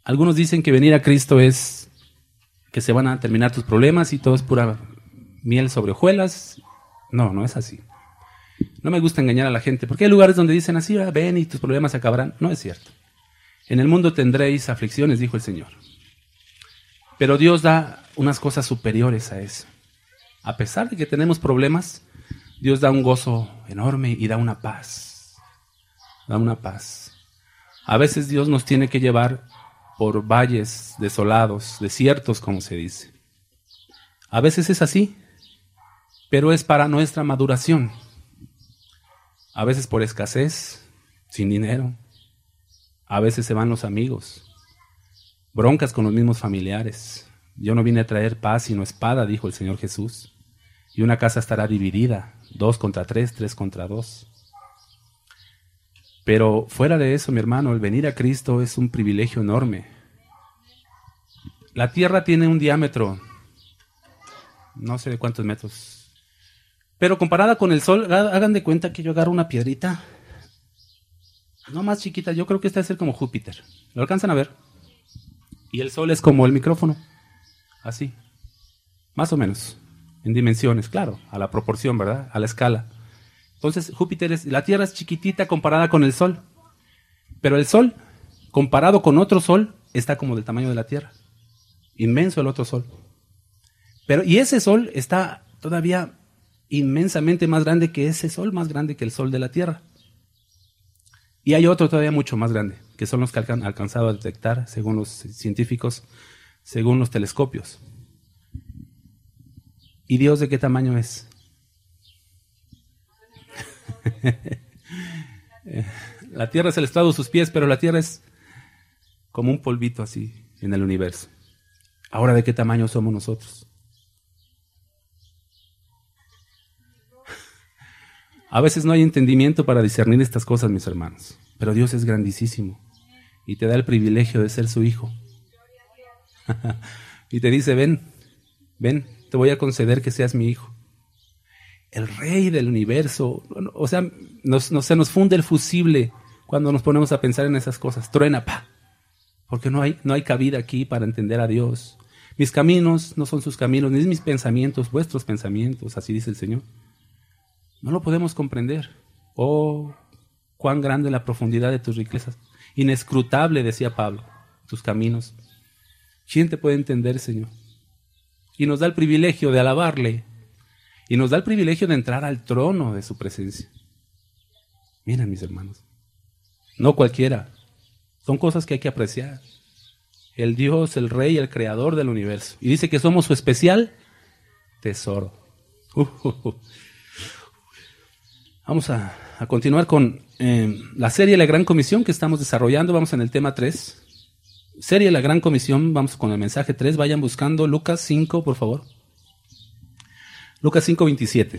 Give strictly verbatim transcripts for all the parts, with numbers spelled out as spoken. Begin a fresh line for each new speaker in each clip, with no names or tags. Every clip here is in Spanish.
Algunos dicen que venir a Cristo es que se van a terminar tus problemas y todo es pura miel sobre hojuelas. No, no es así. No me gusta engañar a la gente, porque hay lugares donde dicen así, ah, ven y tus problemas se acabarán. No es cierto. En el mundo tendréis aflicciones, dijo el Señor. Pero Dios da unas cosas superiores a eso. A pesar de que tenemos problemas, Dios da un gozo enorme y da una paz. Da una paz. A veces Dios nos tiene que llevar por valles desolados, desiertos, como se dice. A veces es así, pero es para nuestra maduración. A veces por escasez, sin dinero. A veces se van los amigos. Broncas con los mismos familiares. Yo no vine a traer paz sino espada, dijo el Señor Jesús. Y una casa estará dividida, dos contra tres, tres contra dos. Pero fuera de eso, mi hermano, el venir a Cristo es un privilegio enorme. La tierra tiene un diámetro, no sé de cuántos metros, pero comparada con el sol, hagan de cuenta que yo agarro una piedrita, no más chiquita, yo creo que esta debe ser como Júpiter. ¿Lo alcanzan a ver? Y el sol es como el micrófono, así, más o menos, en dimensiones, claro, a la proporción, ¿verdad? A la escala. Entonces, Júpiter es, la Tierra es chiquitita comparada con el Sol. Pero el Sol, comparado con otro Sol, está como del tamaño de la Tierra. Inmenso el otro Sol. Pero, y ese Sol está todavía inmensamente más grande que ese Sol, más grande que el Sol de la Tierra. Y hay otro todavía mucho más grande, que son los que han alcanzado a detectar, según los científicos, según los telescopios. ¿Y Dios de qué tamaño es? La tierra es el estrado de sus pies, pero la tierra es como un polvito así en el universo. Ahora, ¿de qué tamaño somos nosotros? A veces no hay entendimiento para discernir estas cosas, mis hermanos, pero Dios es grandísimo y te da el privilegio de ser su hijo. Y te dice, ven, ven, te voy a conceder que seas mi hijo. El rey del universo, o sea, nos, nos, se nos funde el fusible cuando nos ponemos a pensar en esas cosas. Truena, pa, porque no hay, no hay cabida aquí para entender a Dios. Mis caminos no son sus caminos, ni mis pensamientos, vuestros pensamientos, así dice el Señor. No lo podemos comprender. Oh, cuán grande la profundidad de tus riquezas. Inescrutable, decía Pablo, tus caminos. ¿Quién te puede entender, Señor? Y nos da el privilegio de alabarle. Y nos da el privilegio de entrar al trono de su presencia. Miren, mis hermanos, no cualquiera. Son cosas que hay que apreciar. El Dios, el Rey, el Creador del universo. Y dice que somos su especial tesoro. Uh, uh, uh. Vamos a, a continuar con eh, la serie La Gran Comisión que estamos desarrollando. Vamos en el tema tres. Serie La Gran Comisión, vamos con el mensaje tres. Vayan buscando Lucas cinco, por favor. Lucas cinco, veintisiete.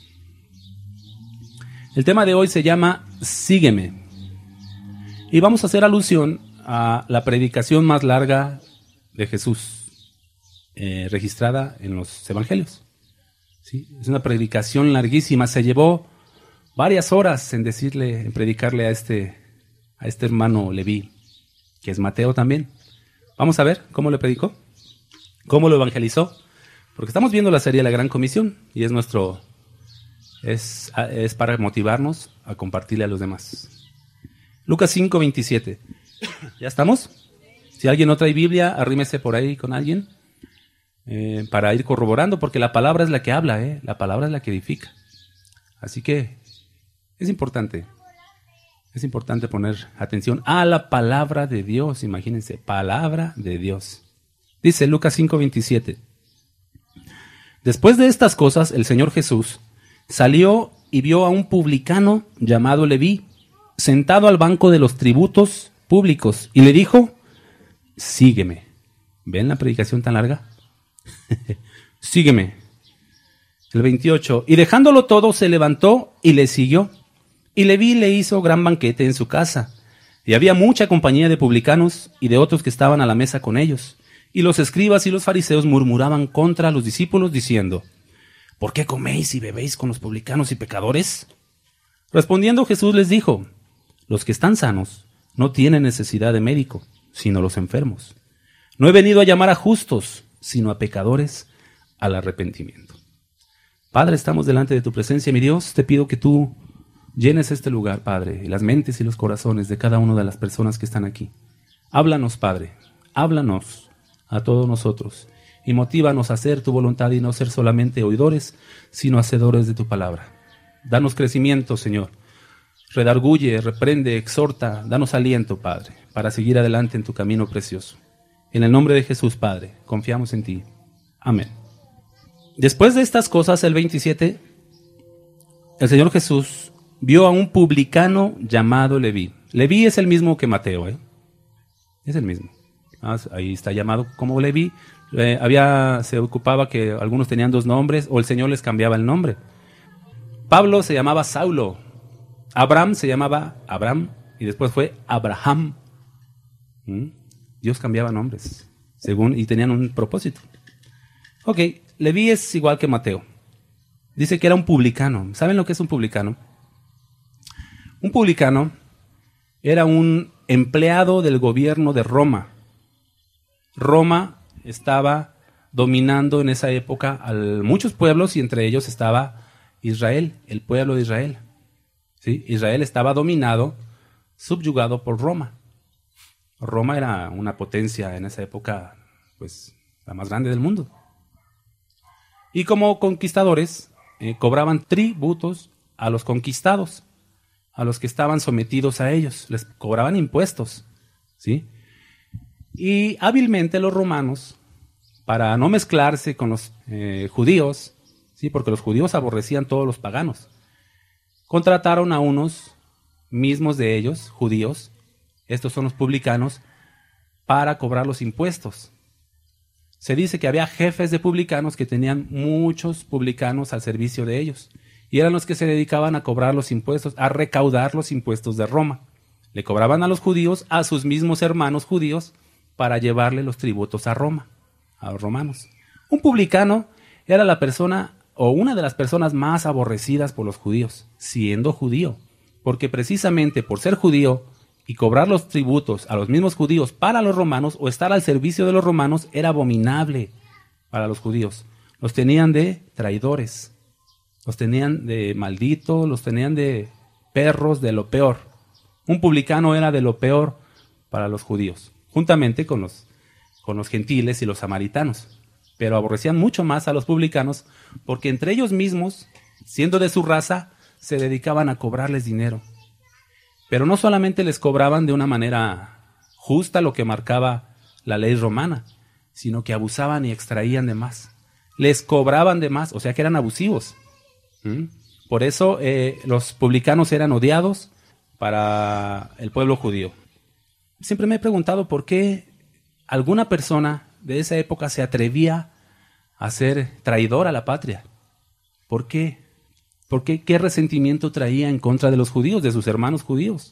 El tema de hoy se llama Sígueme. Y vamos a hacer alusión a la predicación más larga de Jesús, eh, registrada en los evangelios. ¿Sí? Es una predicación larguísima. Se llevó varias horas en decirle, en predicarle a este, a este hermano Leví, que es Mateo también. Vamos a ver cómo le predicó, cómo lo evangelizó. Porque estamos viendo la serie La Gran Comisión y es nuestro es, es para motivarnos a compartirle a los demás. Lucas cinco, veintisiete. ¿Ya estamos? Si alguien no trae Biblia, arrímese por ahí con alguien eh, para ir corroborando, porque la palabra es la que habla, ¿eh? La palabra es la que edifica. Así que es importante, es importante poner atención a la palabra de Dios. Imagínense, palabra de Dios. Dice Lucas cinco, veintisiete. Después de estas cosas, el Señor Jesús salió y vio a un publicano llamado Leví, sentado al banco de los tributos públicos, y le dijo, sígueme. ¿Ven la predicación tan larga? Sígueme. El veintiocho. Y dejándolo todo, se levantó y le siguió. Y Leví le hizo gran banquete en su casa. Y había mucha compañía de publicanos y de otros que estaban a la mesa con ellos. Y los escribas y los fariseos murmuraban contra los discípulos, diciendo, ¿por qué coméis y bebéis con los publicanos y pecadores? Respondiendo Jesús les dijo, los que están sanos no tienen necesidad de médico, sino los enfermos. No he venido a llamar a justos, sino a pecadores al arrepentimiento. Padre, estamos delante de tu presencia, mi Dios, te pido que tú llenes este lugar, Padre, y las mentes y los corazones de cada una de las personas que están aquí. Háblanos, Padre, háblanos a todos nosotros y motívanos a hacer tu voluntad y no ser solamente oidores, sino hacedores de tu palabra. Danos crecimiento, Señor. Redarguye, reprende, exhorta, danos aliento, Padre, para seguir adelante en tu camino precioso. En el nombre de Jesús, Padre, confiamos en ti. Amén. Después de estas cosas, el veintisiete, el Señor Jesús vio a un publicano llamado Leví. Leví es el mismo que Mateo, ¿eh? Es el mismo. Ah, ahí está llamado como Leví. Eh, había, se ocupaba que algunos tenían dos nombres o el Señor les cambiaba el nombre. Pablo se llamaba Saulo. Abraham se llamaba Abraham y después fue Abraham. ¿Mm? Dios cambiaba nombres según y tenían un propósito. Ok, Leví es igual que Mateo. Dice que era un publicano. ¿Saben lo que es un publicano? Un publicano era un empleado del gobierno de Roma. Roma estaba dominando en esa época a muchos pueblos y entre ellos estaba Israel, el pueblo de Israel. ¿Sí? Israel estaba dominado, subyugado por Roma. Roma era una potencia en esa época, pues, la más grande del mundo. Y como conquistadores, eh, cobraban tributos a los conquistados, a los que estaban sometidos a ellos. Les cobraban impuestos, ¿sí? Y hábilmente los romanos, para no mezclarse con los eh, judíos, ¿sí? Porque los judíos aborrecían todos los paganos, contrataron a unos mismos de ellos, judíos, estos son los publicanos, para cobrar los impuestos. Se dice que había jefes de publicanos que tenían muchos publicanos al servicio de ellos, y eran los que se dedicaban a cobrar los impuestos, a recaudar los impuestos de Roma. Le cobraban a los judíos, a sus mismos hermanos judíos, para llevarle los tributos a Roma, a los romanos. Un publicano era la persona o una de las personas más aborrecidas por los judíos, siendo judío, porque precisamente por ser judío y cobrar los tributos a los mismos judíos para los romanos o estar al servicio de los romanos era abominable para los judíos. Los tenían de traidores, los tenían de malditos, los tenían de perros, de lo peor. Un publicano era de lo peor para los judíos, juntamente con los, con los gentiles y los samaritanos. Pero aborrecían mucho más a los publicanos porque entre ellos mismos, siendo de su raza, se dedicaban a cobrarles dinero. Pero no solamente les cobraban de una manera justa lo que marcaba la ley romana, sino que abusaban y extraían de más. Les cobraban de más, o sea que eran abusivos. ¿Mm? Por eso eh, los publicanos eran odiados para el pueblo judío. Siempre me he preguntado por qué alguna persona de esa época se atrevía a ser traidor a la patria. ¿Por qué? ¿Por qué? ¿Qué resentimiento traía en contra de los judíos, de sus hermanos judíos?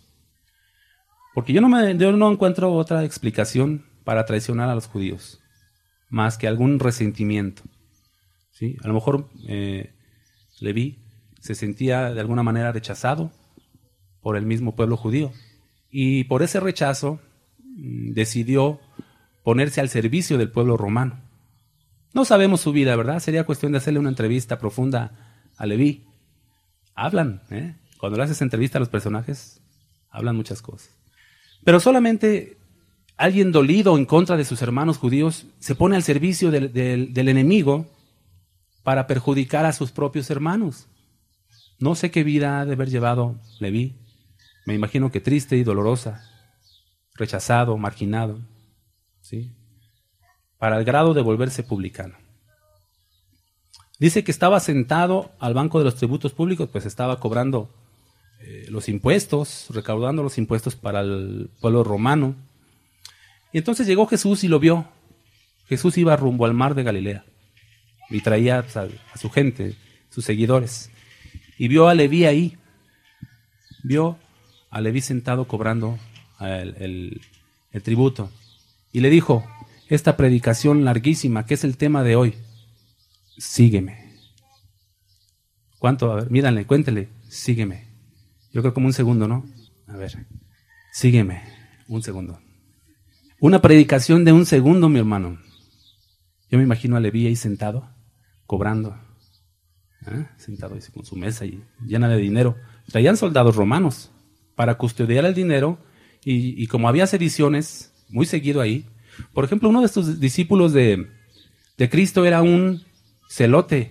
Porque yo no, me, yo no encuentro otra explicación para traicionar a los judíos, más que algún resentimiento. ¿Sí? A lo mejor eh, Leví se sentía de alguna manera rechazado por el mismo pueblo judío. Y por ese rechazo mmm, decidió ponerse al servicio del pueblo romano. No sabemos su vida, ¿verdad? Sería cuestión de hacerle una entrevista profunda a Leví. Hablan, ¿eh? Cuando le haces entrevista a los personajes, hablan muchas cosas. Pero solamente alguien dolido en contra de sus hermanos judíos se pone al servicio del, del, del enemigo para perjudicar a sus propios hermanos. No sé qué vida ha de haber llevado Leví. Me imagino que triste y dolorosa, rechazado, marginado, ¿sí? Para el grado de volverse publicano. Dice que estaba sentado al banco de los tributos públicos, pues estaba cobrando eh, los impuestos, recaudando los impuestos para el pueblo romano. Y entonces llegó Jesús y lo vio. Jesús iba rumbo al mar de Galilea y traía a, a su gente, sus seguidores. Y vio a Leví ahí. Vio a Leví sentado cobrando el, el, el tributo. Y le dijo, esta predicación larguísima, que es el tema de hoy, sígueme. ¿Cuánto? A ver, míranle, cuéntele, sígueme. Yo creo como un segundo, ¿no? A ver, sígueme, un segundo. Una predicación de un segundo, mi hermano. Yo me imagino a Leví ahí sentado, cobrando. ¿Eh? Sentado ahí con su mesa y llena de dinero. Traían soldados romanos para custodiar el dinero y, y como había sediciones muy seguido ahí. Por ejemplo, uno de estos discípulos de, de Cristo era un celote.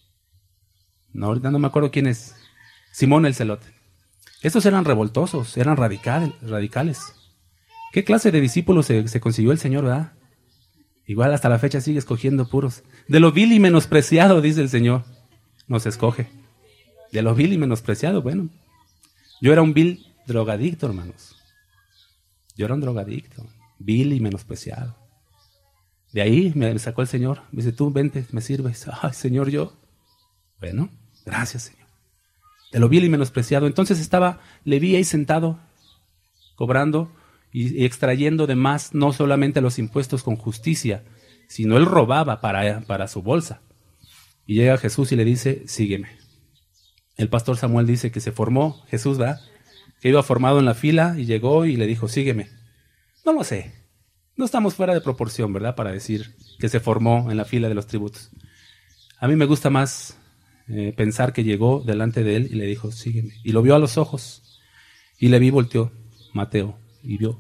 No, ahorita no me acuerdo quién es. Simón el celote. Estos eran revoltosos, eran radical, radicales. ¿Qué clase de discípulos se, se consiguió el Señor, verdad? Igual hasta la fecha sigue escogiendo puros. De lo vil y menospreciado, dice el Señor, nos escoge. De lo vil y menospreciado, bueno. Yo era un vil drogadicto, hermanos. Yo era un drogadicto, vil y menospreciado. De ahí me sacó el Señor. Me dice, tú vente, me sirves. Ay, Señor, yo. Bueno, gracias, Señor. De lo vil y menospreciado. Entonces estaba Leví ahí sentado, cobrando y, y extrayendo de más, no solamente los impuestos con justicia, sino él robaba para, para su bolsa. Y llega Jesús y le dice, sígueme. El pastor Samuel dice que se formó, Jesús, ¿verdad? Que iba formado en la fila y llegó y le dijo, sígueme. No lo sé. No estamos fuera de proporción, ¿verdad? Para decir que se formó en la fila de los tributos. A mí me gusta más eh, pensar que llegó delante de él y le dijo, sígueme. Y lo vio a los ojos. Y Leví volteó, Mateo, y vio.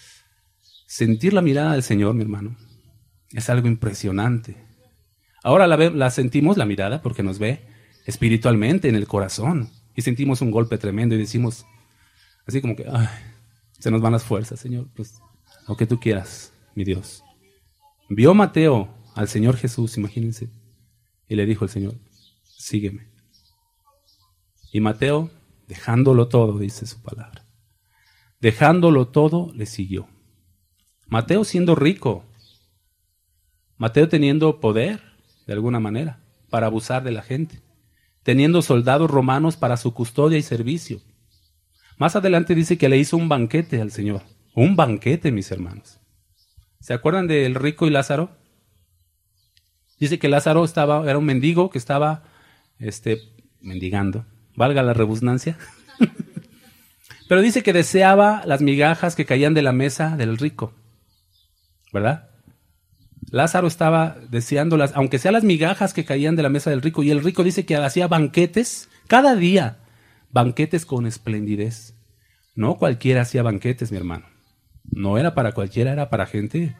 Sentir la mirada del Señor, mi hermano, es algo impresionante. Ahora la, ve, la sentimos, la mirada, porque nos ve espiritualmente en el corazón. Y sentimos un golpe tremendo y decimos, así como que, ay, se nos van las fuerzas, Señor. Pues lo que tú quieras, mi Dios. Vio Mateo al Señor Jesús, imagínense, y le dijo el Señor, sígueme. Y Mateo, dejándolo todo, dice su palabra, dejándolo todo, le siguió. Mateo siendo rico, Mateo teniendo poder, de alguna manera, para abusar de la gente, teniendo soldados romanos para su custodia y servicio. Más adelante dice que le hizo un banquete al Señor. Un banquete, mis hermanos. ¿Se acuerdan del rico y Lázaro? Dice que Lázaro estaba, era un mendigo que estaba este, mendigando, valga la redundancia. Pero dice que deseaba las migajas que caían de la mesa del rico, ¿verdad? Lázaro estaba deseando, las, aunque sean las migajas que caían de la mesa del rico, y el rico dice que hacía banquetes cada día, banquetes con esplendidez. No cualquiera hacía banquetes, mi hermano. No era para cualquiera, era para gente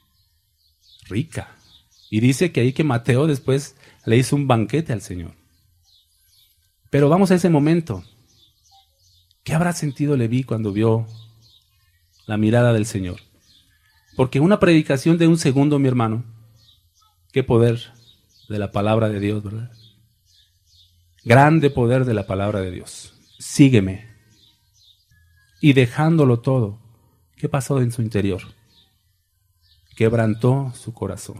rica. Y dice que ahí que Mateo después le hizo un banquete al Señor. Pero vamos a ese momento. ¿Qué habrá sentido Leví cuando vio la mirada del Señor? Porque una predicación de un segundo, mi hermano, qué poder de la palabra de Dios, ¿verdad? Grande poder de la palabra de Dios. Sígueme. Y dejándolo todo, ¿qué pasó en su interior? Quebrantó su corazón.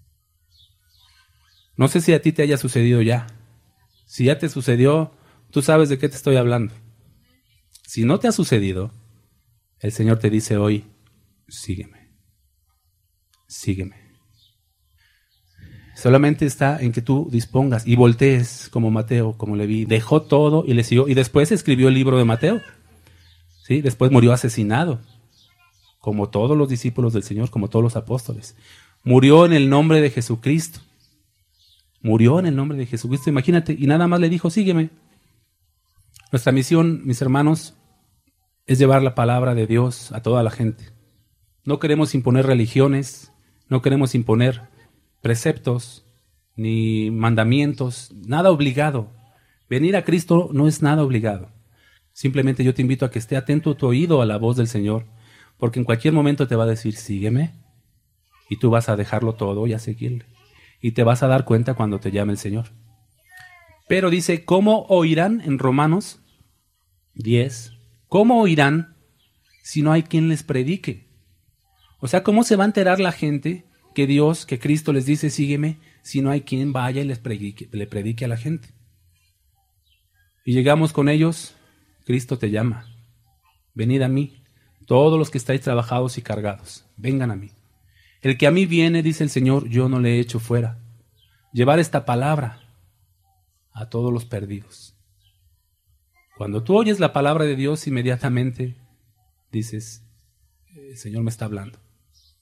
No sé si a ti te haya sucedido ya. Si ya te sucedió, tú sabes de qué te estoy hablando. Si no te ha sucedido, el Señor te dice hoy, sígueme. Sígueme. Solamente está en que tú dispongas y voltees como Mateo, como Leví. Dejó todo y le siguió. Y después escribió el libro de Mateo. ¿Sí? Después murió asesinado, como todos los discípulos del Señor, como todos los apóstoles. Murió en el nombre de Jesucristo. Murió en el nombre de Jesucristo, imagínate. Y nada más le dijo, sígueme. Nuestra misión, mis hermanos, es llevar la palabra de Dios a toda la gente. No queremos imponer religiones, no queremos imponer preceptos, ni mandamientos, nada obligado. Venir a Cristo no es nada obligado. Simplemente yo te invito a que esté atento tu oído a la voz del Señor, porque en cualquier momento te va a decir, sígueme, y tú vas a dejarlo todo y a seguirle. Y te vas a dar cuenta cuando te llame el Señor. Pero dice, ¿cómo oirán en Romanos diez? ¿Cómo oirán si no hay quien les predique? O sea, ¿cómo se va a enterar la gente que Dios, que Cristo les dice, sígueme, si no hay quien vaya y les predique, le predique a la gente? Y llegamos con ellos, Cristo te llama, venid a mí, todos los que estáis trabajados y cargados, vengan a mí. El que a mí viene, dice el Señor, yo no le echo fuera. Llevar esta palabra a todos los perdidos. Cuando tú oyes la palabra de Dios, inmediatamente dices, el Señor me está hablando.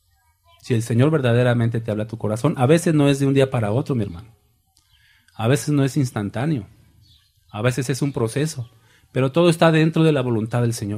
Si el Señor verdaderamente te habla a tu corazón, a veces no es de un día para otro, mi hermano. A veces no es instantáneo. A veces es un proceso. Pero todo está dentro de la voluntad del Señor.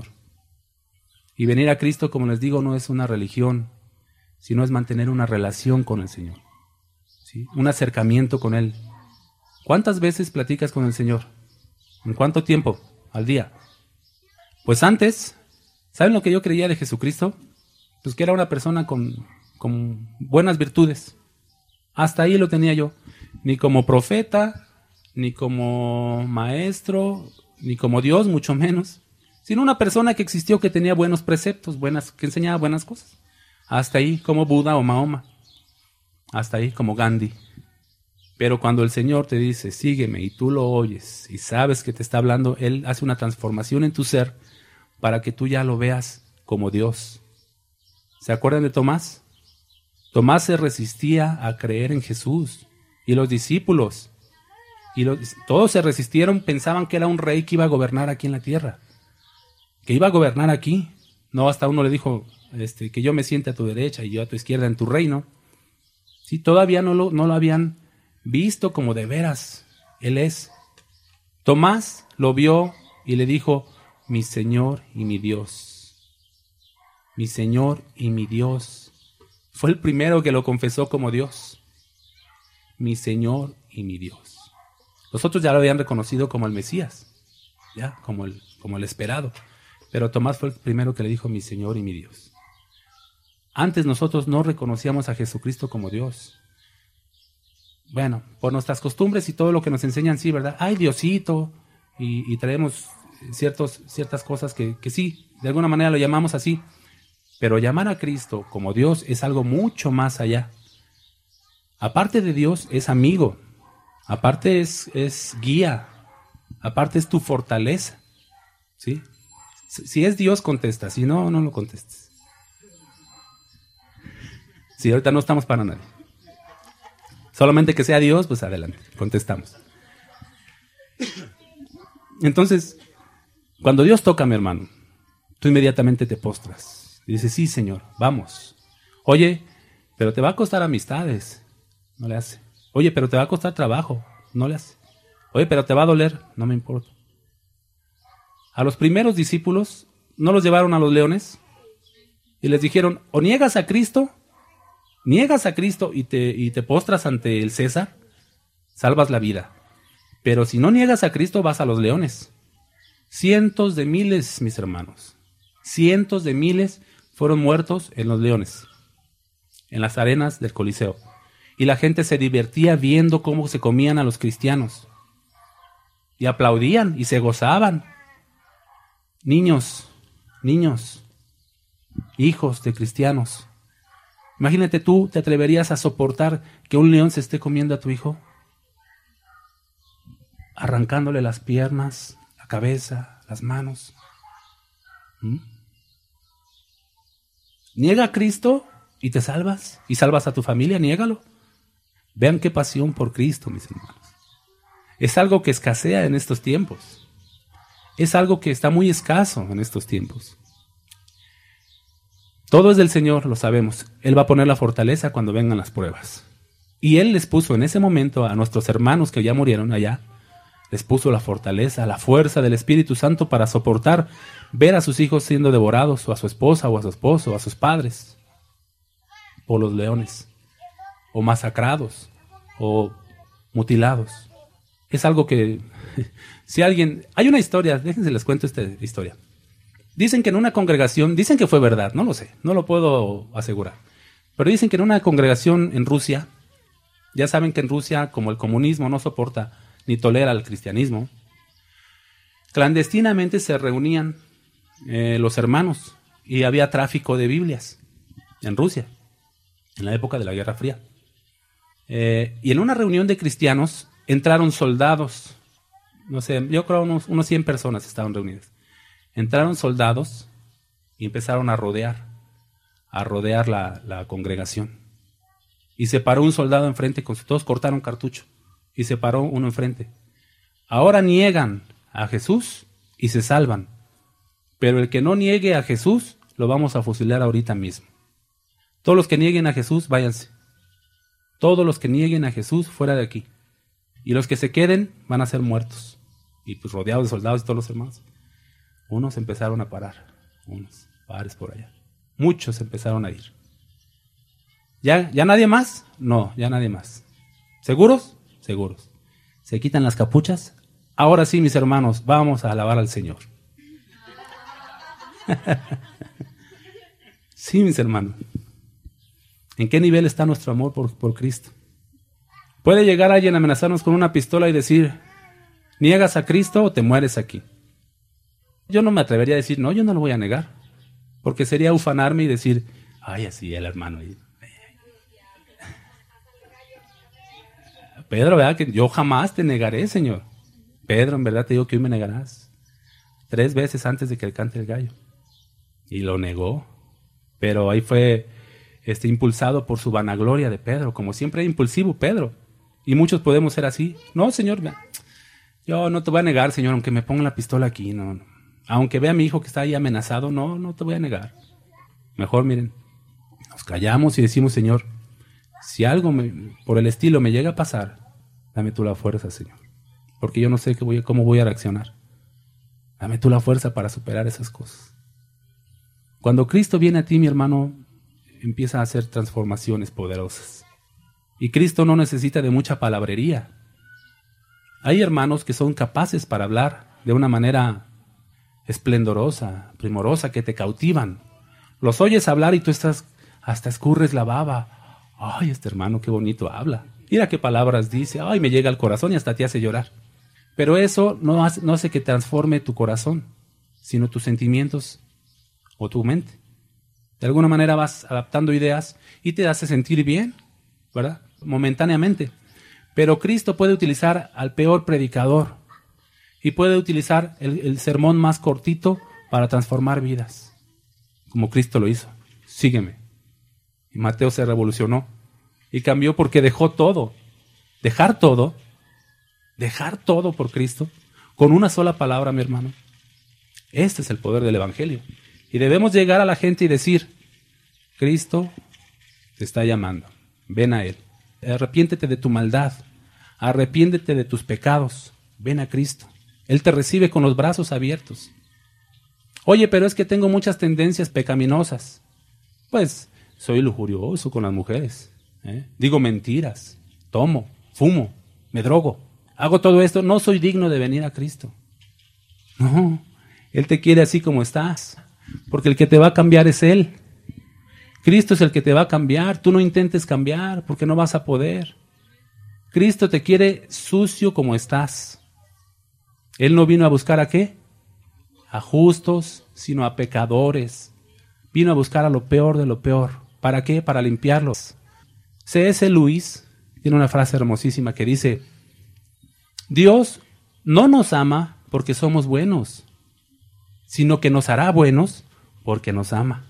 Y venir a Cristo, como les digo, no es una religión, sino es mantener una relación con el Señor. ¿Sí? Un acercamiento con Él. ¿Cuántas veces platicas con el Señor? ¿En cuánto tiempo al día? Pues antes, ¿saben lo que yo creía de Jesucristo? Pues que era una persona con, con buenas virtudes. Hasta ahí lo tenía yo. Ni como profeta, ni como maestro, ni como Dios, mucho menos. Sino una persona que existió, que tenía buenos preceptos, buenas, que enseñaba buenas cosas. Hasta ahí, como Buda o Mahoma. Hasta ahí, como Gandhi. Pero cuando el Señor te dice, sígueme, y tú lo oyes, y sabes que te está hablando, Él hace una transformación en tu ser para que tú ya lo veas como Dios. ¿Se acuerdan de Tomás? Tomás se resistía a creer en Jesús. Y los discípulos, y los, todos se resistieron, pensaban que era un rey que iba a gobernar aquí en la tierra. Que iba a gobernar aquí. No, hasta uno le dijo, este, que yo me siente a tu derecha y yo a tu izquierda en tu reino. Sí, todavía no lo, no lo habían visto como de veras Él es. Tomás lo vio y le dijo, mi Señor y mi Dios. Mi Señor y mi Dios. Fue el primero que lo confesó como Dios. Mi Señor y mi Dios. Los otros ya lo habían reconocido como el Mesías, ya, como el, como el esperado. Pero Tomás fue el primero que le dijo, mi Señor y mi Dios. Antes nosotros no reconocíamos a Jesucristo como Dios. Bueno, por nuestras costumbres y todo lo que nos enseñan, sí, ¿verdad? Ay, Diosito, y, y traemos ciertos, ciertas cosas que, que sí, de alguna manera lo llamamos así. Pero llamar a Cristo como Dios es algo mucho más allá. Aparte de Dios, es amigo. Aparte es, es guía. Aparte es tu fortaleza. ¿Sí? Si es Dios, contesta. Si no, no lo contestes. Si ahorita no estamos para nadie. Solamente que sea Dios, pues adelante, contestamos. Entonces, cuando Dios toca, mi hermano, tú inmediatamente te postras. Y dices, sí, Señor, vamos. Oye, pero te va a costar amistades. No le hace. Oye, pero te va a costar trabajo. No le hace. Oye, pero te va a doler. No me importa. A los primeros discípulos no los llevaron a los leones y les dijeron, o niegas a Cristo, niegas a Cristo y te, y te postras ante el César, salvas la vida. Pero si no niegas a Cristo, vas a los leones. Cientos de miles, mis hermanos, cientos de miles fueron muertos en los leones, en las arenas del Coliseo. Y la gente se divertía viendo cómo se comían a los cristianos. Y aplaudían y se gozaban. Niños, niños, hijos de cristianos. Imagínate tú, ¿te atreverías a soportar que un león se esté comiendo a tu hijo? Arrancándole las piernas, la cabeza, las manos. ¿Mm? Niega a Cristo y te salvas. Y salvas a tu familia, niégalo. Vean qué pasión por Cristo, mis hermanos. Es algo que escasea en estos tiempos. Es algo que está muy escaso en estos tiempos. Todo es del Señor, lo sabemos. Él va a poner la fortaleza cuando vengan las pruebas. Y Él les puso en ese momento a nuestros hermanos que ya murieron allá, les puso la fortaleza, la fuerza del Espíritu Santo para soportar ver a sus hijos siendo devorados, o a su esposa, o a su esposo, o a sus padres, por los leones, o masacrados, o mutilados. Es algo que, si alguien... Hay una historia, déjense les cuento esta historia. Dicen que en una congregación, dicen que fue verdad, no lo sé, no lo puedo asegurar, pero dicen que en una congregación en Rusia, ya saben que en Rusia, como el comunismo no soporta ni tolera el cristianismo, clandestinamente se reunían eh, los hermanos y había tráfico de Biblias en Rusia, en la época de la Guerra Fría. Eh, y en una reunión de cristianos entraron soldados, no sé, yo creo unos, unos cien personas estaban reunidas. Entraron soldados y empezaron a rodear, a rodear la, la congregación. Y se paró un soldado enfrente, con todos cortaron cartucho, y se paró uno enfrente. Ahora niegan a Jesús y se salvan, pero el que no niegue a Jesús lo vamos a fusilar ahorita mismo. Todos los que nieguen a Jesús, váyanse. Todos los que nieguen a Jesús, fuera de aquí. Y los que se queden van a ser muertos. Y pues rodeados de soldados y todos los hermanos. Unos empezaron a parar. Unos pares por allá. Muchos empezaron a ir. ¿Ya, ¿Ya nadie más? No, ya nadie más. ¿Seguros? Seguros. ¿Se quitan las capuchas? Ahora sí, mis hermanos, vamos a alabar al Señor. Sí, mis hermanos. ¿En qué nivel está nuestro amor por, por Cristo? Puede llegar alguien a amenazarnos con una pistola y decir, ¿niegas a Cristo o te mueres aquí? Yo no me atrevería a decir, no, yo no lo voy a negar. Porque sería ufanarme y decir, ay, así el hermano. Pedro, ¿verdad? Que yo jamás te negaré, Señor. Pedro, en verdad te digo que hoy me negarás. Tres veces antes de que cante el gallo. Y lo negó. Pero ahí fue este, impulsado por su vanagloria de Pedro. Como siempre es impulsivo Pedro. Y muchos podemos ser así. No, Señor, yo no te voy a negar, Señor, aunque me ponga la pistola aquí. No, no. Aunque vea a mi hijo que está ahí amenazado, no, no te voy a negar. Mejor, miren, nos callamos y decimos, Señor, si algo me, por el estilo me llega a pasar, dame tú la fuerza, Señor. Porque yo no sé qué voy, cómo voy a reaccionar. Dame tú la fuerza para superar esas cosas. Cuando Cristo viene a ti, mi hermano, empieza a hacer transformaciones poderosas. Y Cristo no necesita de mucha palabrería. Hay hermanos que son capaces para hablar de una manera esplendorosa, primorosa, que te cautivan. Los oyes hablar y tú estás, hasta escurres la baba. Ay, este hermano qué bonito habla. Mira qué palabras dice. Ay, me llega al corazón y hasta te hace llorar. Pero eso no hace, no hace que transforme tu corazón, sino tus sentimientos o tu mente. De alguna manera vas adaptando ideas y te hace sentir bien, ¿verdad? Momentáneamente. Pero Cristo puede utilizar al peor predicador y puede utilizar el, el sermón más cortito para transformar vidas, como Cristo lo hizo. Sígueme. Y Mateo se revolucionó y cambió porque dejó todo. Dejar todo, dejar todo por Cristo, con una sola palabra, mi hermano. Este es el poder del Evangelio. Y debemos llegar a la gente y decir, Cristo te está llamando, ven a Él. Arrepiéntete de tu maldad, arrepiéntete de tus pecados, ven a Cristo. Él te recibe con los brazos abiertos. Oye, pero es que tengo muchas tendencias pecaminosas. Pues soy lujurioso con las mujeres, ¿eh? Digo mentiras, tomo, fumo, me drogo, hago todo esto, no soy digno de venir a Cristo. No, Él te quiere así como estás, porque el que te va a cambiar es Él. Cristo es el que te va a cambiar, tú no intentes cambiar porque no vas a poder. Cristo te quiere sucio como estás. Él no vino a buscar a qué, a justos, sino a pecadores. Vino a buscar a lo peor de lo peor. ¿Para qué? Para limpiarlos. C S Lewis tiene una frase hermosísima que dice, Dios no nos ama porque somos buenos, sino que nos hará buenos porque nos ama.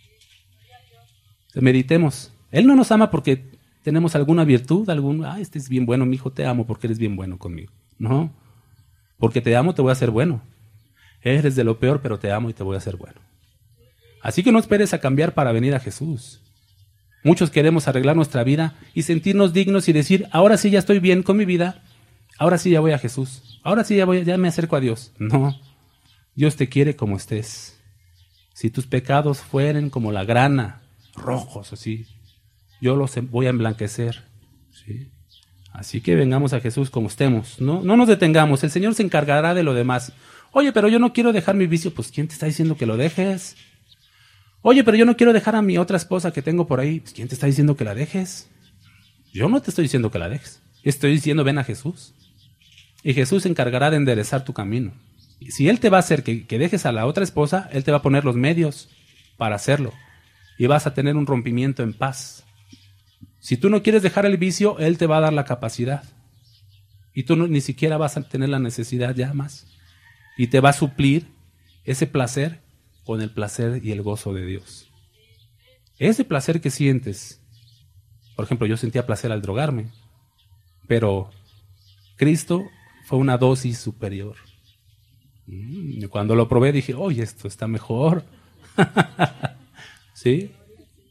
Meditemos. Él no nos ama porque tenemos alguna virtud, algún, ah, este es bien bueno, mi hijo, te amo porque eres bien bueno conmigo. No, porque te amo te voy a hacer bueno. Eres de lo peor, pero te amo y te voy a hacer bueno. Así que no esperes a cambiar para venir a Jesús. Muchos queremos arreglar nuestra vida y sentirnos dignos y decir, ahora sí ya estoy bien con mi vida, ahora sí ya voy a Jesús, ahora sí ya, voy, ya me acerco a Dios. No, Dios te quiere como estés. Si tus pecados fueren como la grana, rojos así, yo los voy a emblanquecer, ¿sí? Así que vengamos a Jesús como estemos, no, no nos detengamos, el Señor se encargará de lo demás. Oye, pero yo no quiero dejar mi vicio. Pues ¿quién te está diciendo que lo dejes? Oye, pero yo no quiero dejar a mi otra esposa que tengo por ahí. Pues ¿quién te está diciendo que la dejes? Yo no te estoy diciendo que la dejes, estoy diciendo ven a Jesús y Jesús se encargará de enderezar tu camino. Y si Él te va a hacer que, que dejes a la otra esposa, Él te va a poner los medios para hacerlo. Y vas a tener un rompimiento en paz. Si tú no quieres dejar el vicio, Él te va a dar la capacidad. Y tú no, ni siquiera vas a tener la necesidad ya más. Y te va a suplir ese placer con el placer y el gozo de Dios. Ese placer que sientes, por ejemplo, yo sentía placer al drogarme, pero Cristo fue una dosis superior. Y cuando lo probé dije, oye, esto está mejor. ¿Sí?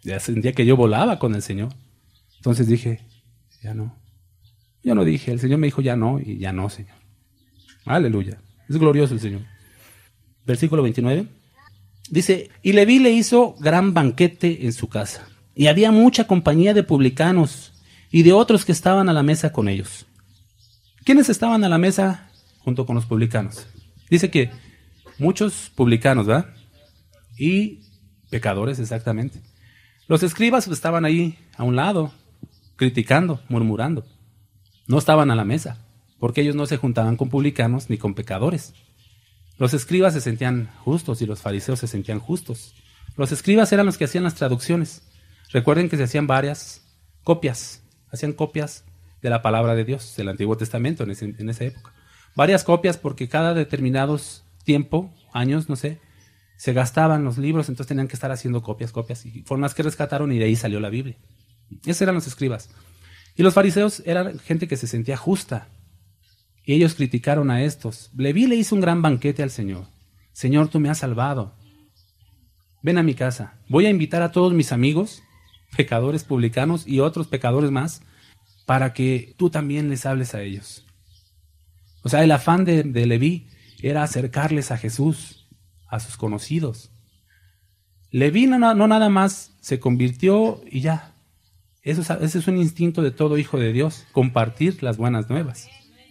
Ya sentía que yo volaba con el Señor. Entonces dije, ya no. Yo no dije, el Señor me dijo ya no, y ya no, Señor. Aleluya. Es glorioso el Señor. Versículo veintinueve. Dice, y Leví le hizo gran banquete en su casa, y había mucha compañía de publicanos y de otros que estaban a la mesa con ellos. ¿Quiénes estaban a la mesa junto con los publicanos? Dice que muchos publicanos, ¿verdad? Y pecadores, exactamente. Los escribas estaban ahí a un lado, criticando, murmurando. No estaban a la mesa, porque ellos no se juntaban con publicanos ni con pecadores. Los escribas se sentían justos y los fariseos se sentían justos. Los escribas eran los que hacían las traducciones. Recuerden que se hacían varias copias, hacían copias de la palabra de Dios, del Antiguo Testamento en, ese, en esa época. Varias copias porque cada determinados tiempo, años, no sé, se gastaban los libros, entonces tenían que estar haciendo copias, copias, y fueron las que rescataron y de ahí salió la Biblia. Esos eran los escribas. Y los fariseos eran gente que se sentía justa. Y ellos criticaron a estos. Leví le hizo un gran banquete al Señor. Señor, tú me has salvado. Ven a mi casa. Voy a invitar a todos mis amigos, pecadores publicanos y otros pecadores más, para que tú también les hables a ellos. O sea, el afán de, de Leví era acercarles a Jesús, a sus conocidos. Leví no, no nada más se convirtió y ya. Eso es, ese es un instinto de todo hijo de Dios, compartir las buenas nuevas.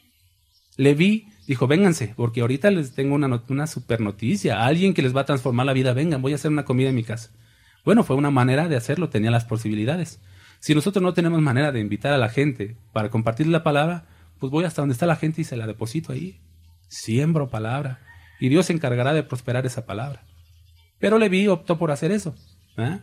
Leví dijo, vénganse, porque ahorita les tengo una, not- una super noticia, alguien que les va a transformar la vida, vengan, voy a hacer una comida en mi casa. Bueno, fue una manera de hacerlo, tenía las posibilidades. Si nosotros no tenemos manera de invitar a la gente para compartir la palabra, pues voy hasta donde está la gente y se la deposito ahí. Siembro palabra, y Dios se encargará de prosperar esa palabra. Pero Leví optó por hacer eso. ¿eh?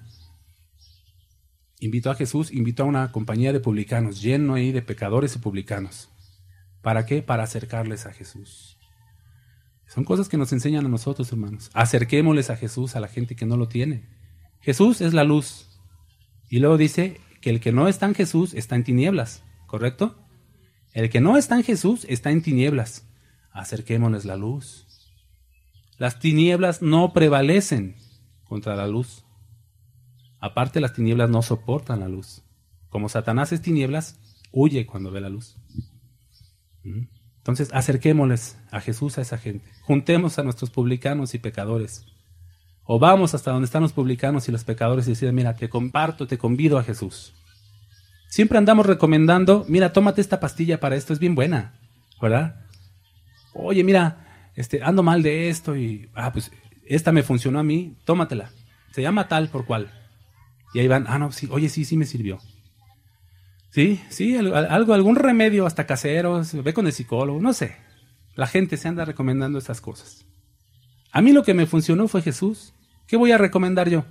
Invitó a Jesús, invitó a una compañía de publicanos, lleno ahí de pecadores y publicanos. ¿Para qué? Para acercarles a Jesús. Son cosas que nos enseñan a nosotros, hermanos. Acerquémosles a Jesús, a la gente que no lo tiene. Jesús es la luz. Y luego dice que el que no está en Jesús está en tinieblas, ¿correcto? El que no está en Jesús está en tinieblas. Acerquémosles la luz. Las tinieblas no prevalecen contra la luz. Aparte, las tinieblas no soportan la luz. Como Satanás es tinieblas, huye cuando ve la luz. Entonces, acerquémosles a Jesús a esa gente. Juntemos a nuestros publicanos y pecadores. O vamos hasta donde están los publicanos y los pecadores y decir, mira, te comparto, te convido a Jesús. Siempre andamos recomendando, mira, tómate esta pastilla para esto, es bien buena, ¿verdad? Oye, mira, este, ando mal de esto y, ah, pues, esta me funcionó a mí, tómatela. Se llama tal por cual. Y ahí van, ah, no, sí, oye, sí, sí me sirvió. Sí, sí, algo, algún remedio hasta caseros, ve con el psicólogo, no sé. La gente se anda recomendando esas cosas. A mí lo que me funcionó fue Jesús. ¿Qué voy a recomendar yo?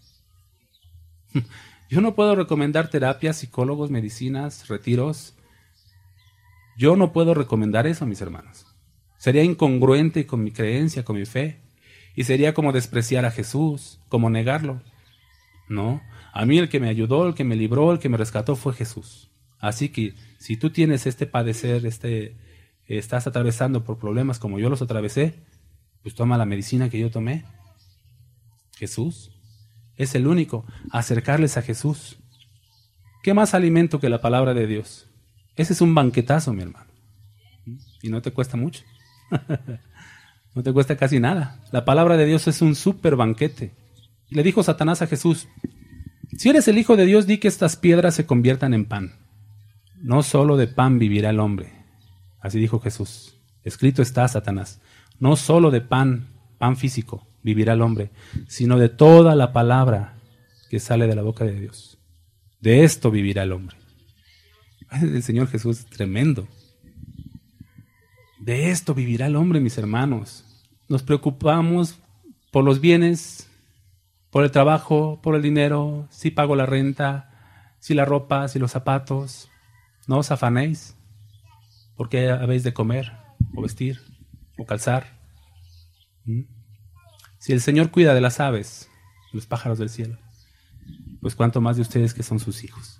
Yo no puedo recomendar terapias, psicólogos, medicinas, retiros. Yo no puedo recomendar eso, mis hermanos. Sería incongruente con mi creencia, con mi fe. Y sería como despreciar a Jesús, como negarlo. No, a mí el que me ayudó, el que me libró, el que me rescató fue Jesús. Así que si tú tienes este padecer, este, estás atravesando por problemas como yo los atravesé, pues toma la medicina que yo tomé. Jesús es el único. Acercarles a Jesús. ¿Qué más alimento que la palabra de Dios? Ese es un banquetazo, mi hermano. Y no te cuesta mucho. No te cuesta casi nada. La palabra de Dios es un súper banquete. Le dijo Satanás a Jesús, si eres el Hijo de Dios, di que estas piedras se conviertan en pan. No solo de pan vivirá el hombre. Así dijo Jesús. Escrito está, Satanás. No solo de pan, pan físico, vivirá el hombre, sino de toda la palabra que sale de la boca de Dios. De esto vivirá el hombre. El Señor Jesús es tremendo. De esto vivirá el hombre, mis hermanos. Nos preocupamos por los bienes, por el trabajo, por el dinero, si pago la renta, si la ropa, si los zapatos. No os afanéis, porque habéis de comer, o vestir, o calzar. ¿Mm? Si el Señor cuida de las aves, los pájaros del cielo, pues cuánto más de ustedes que son sus hijos.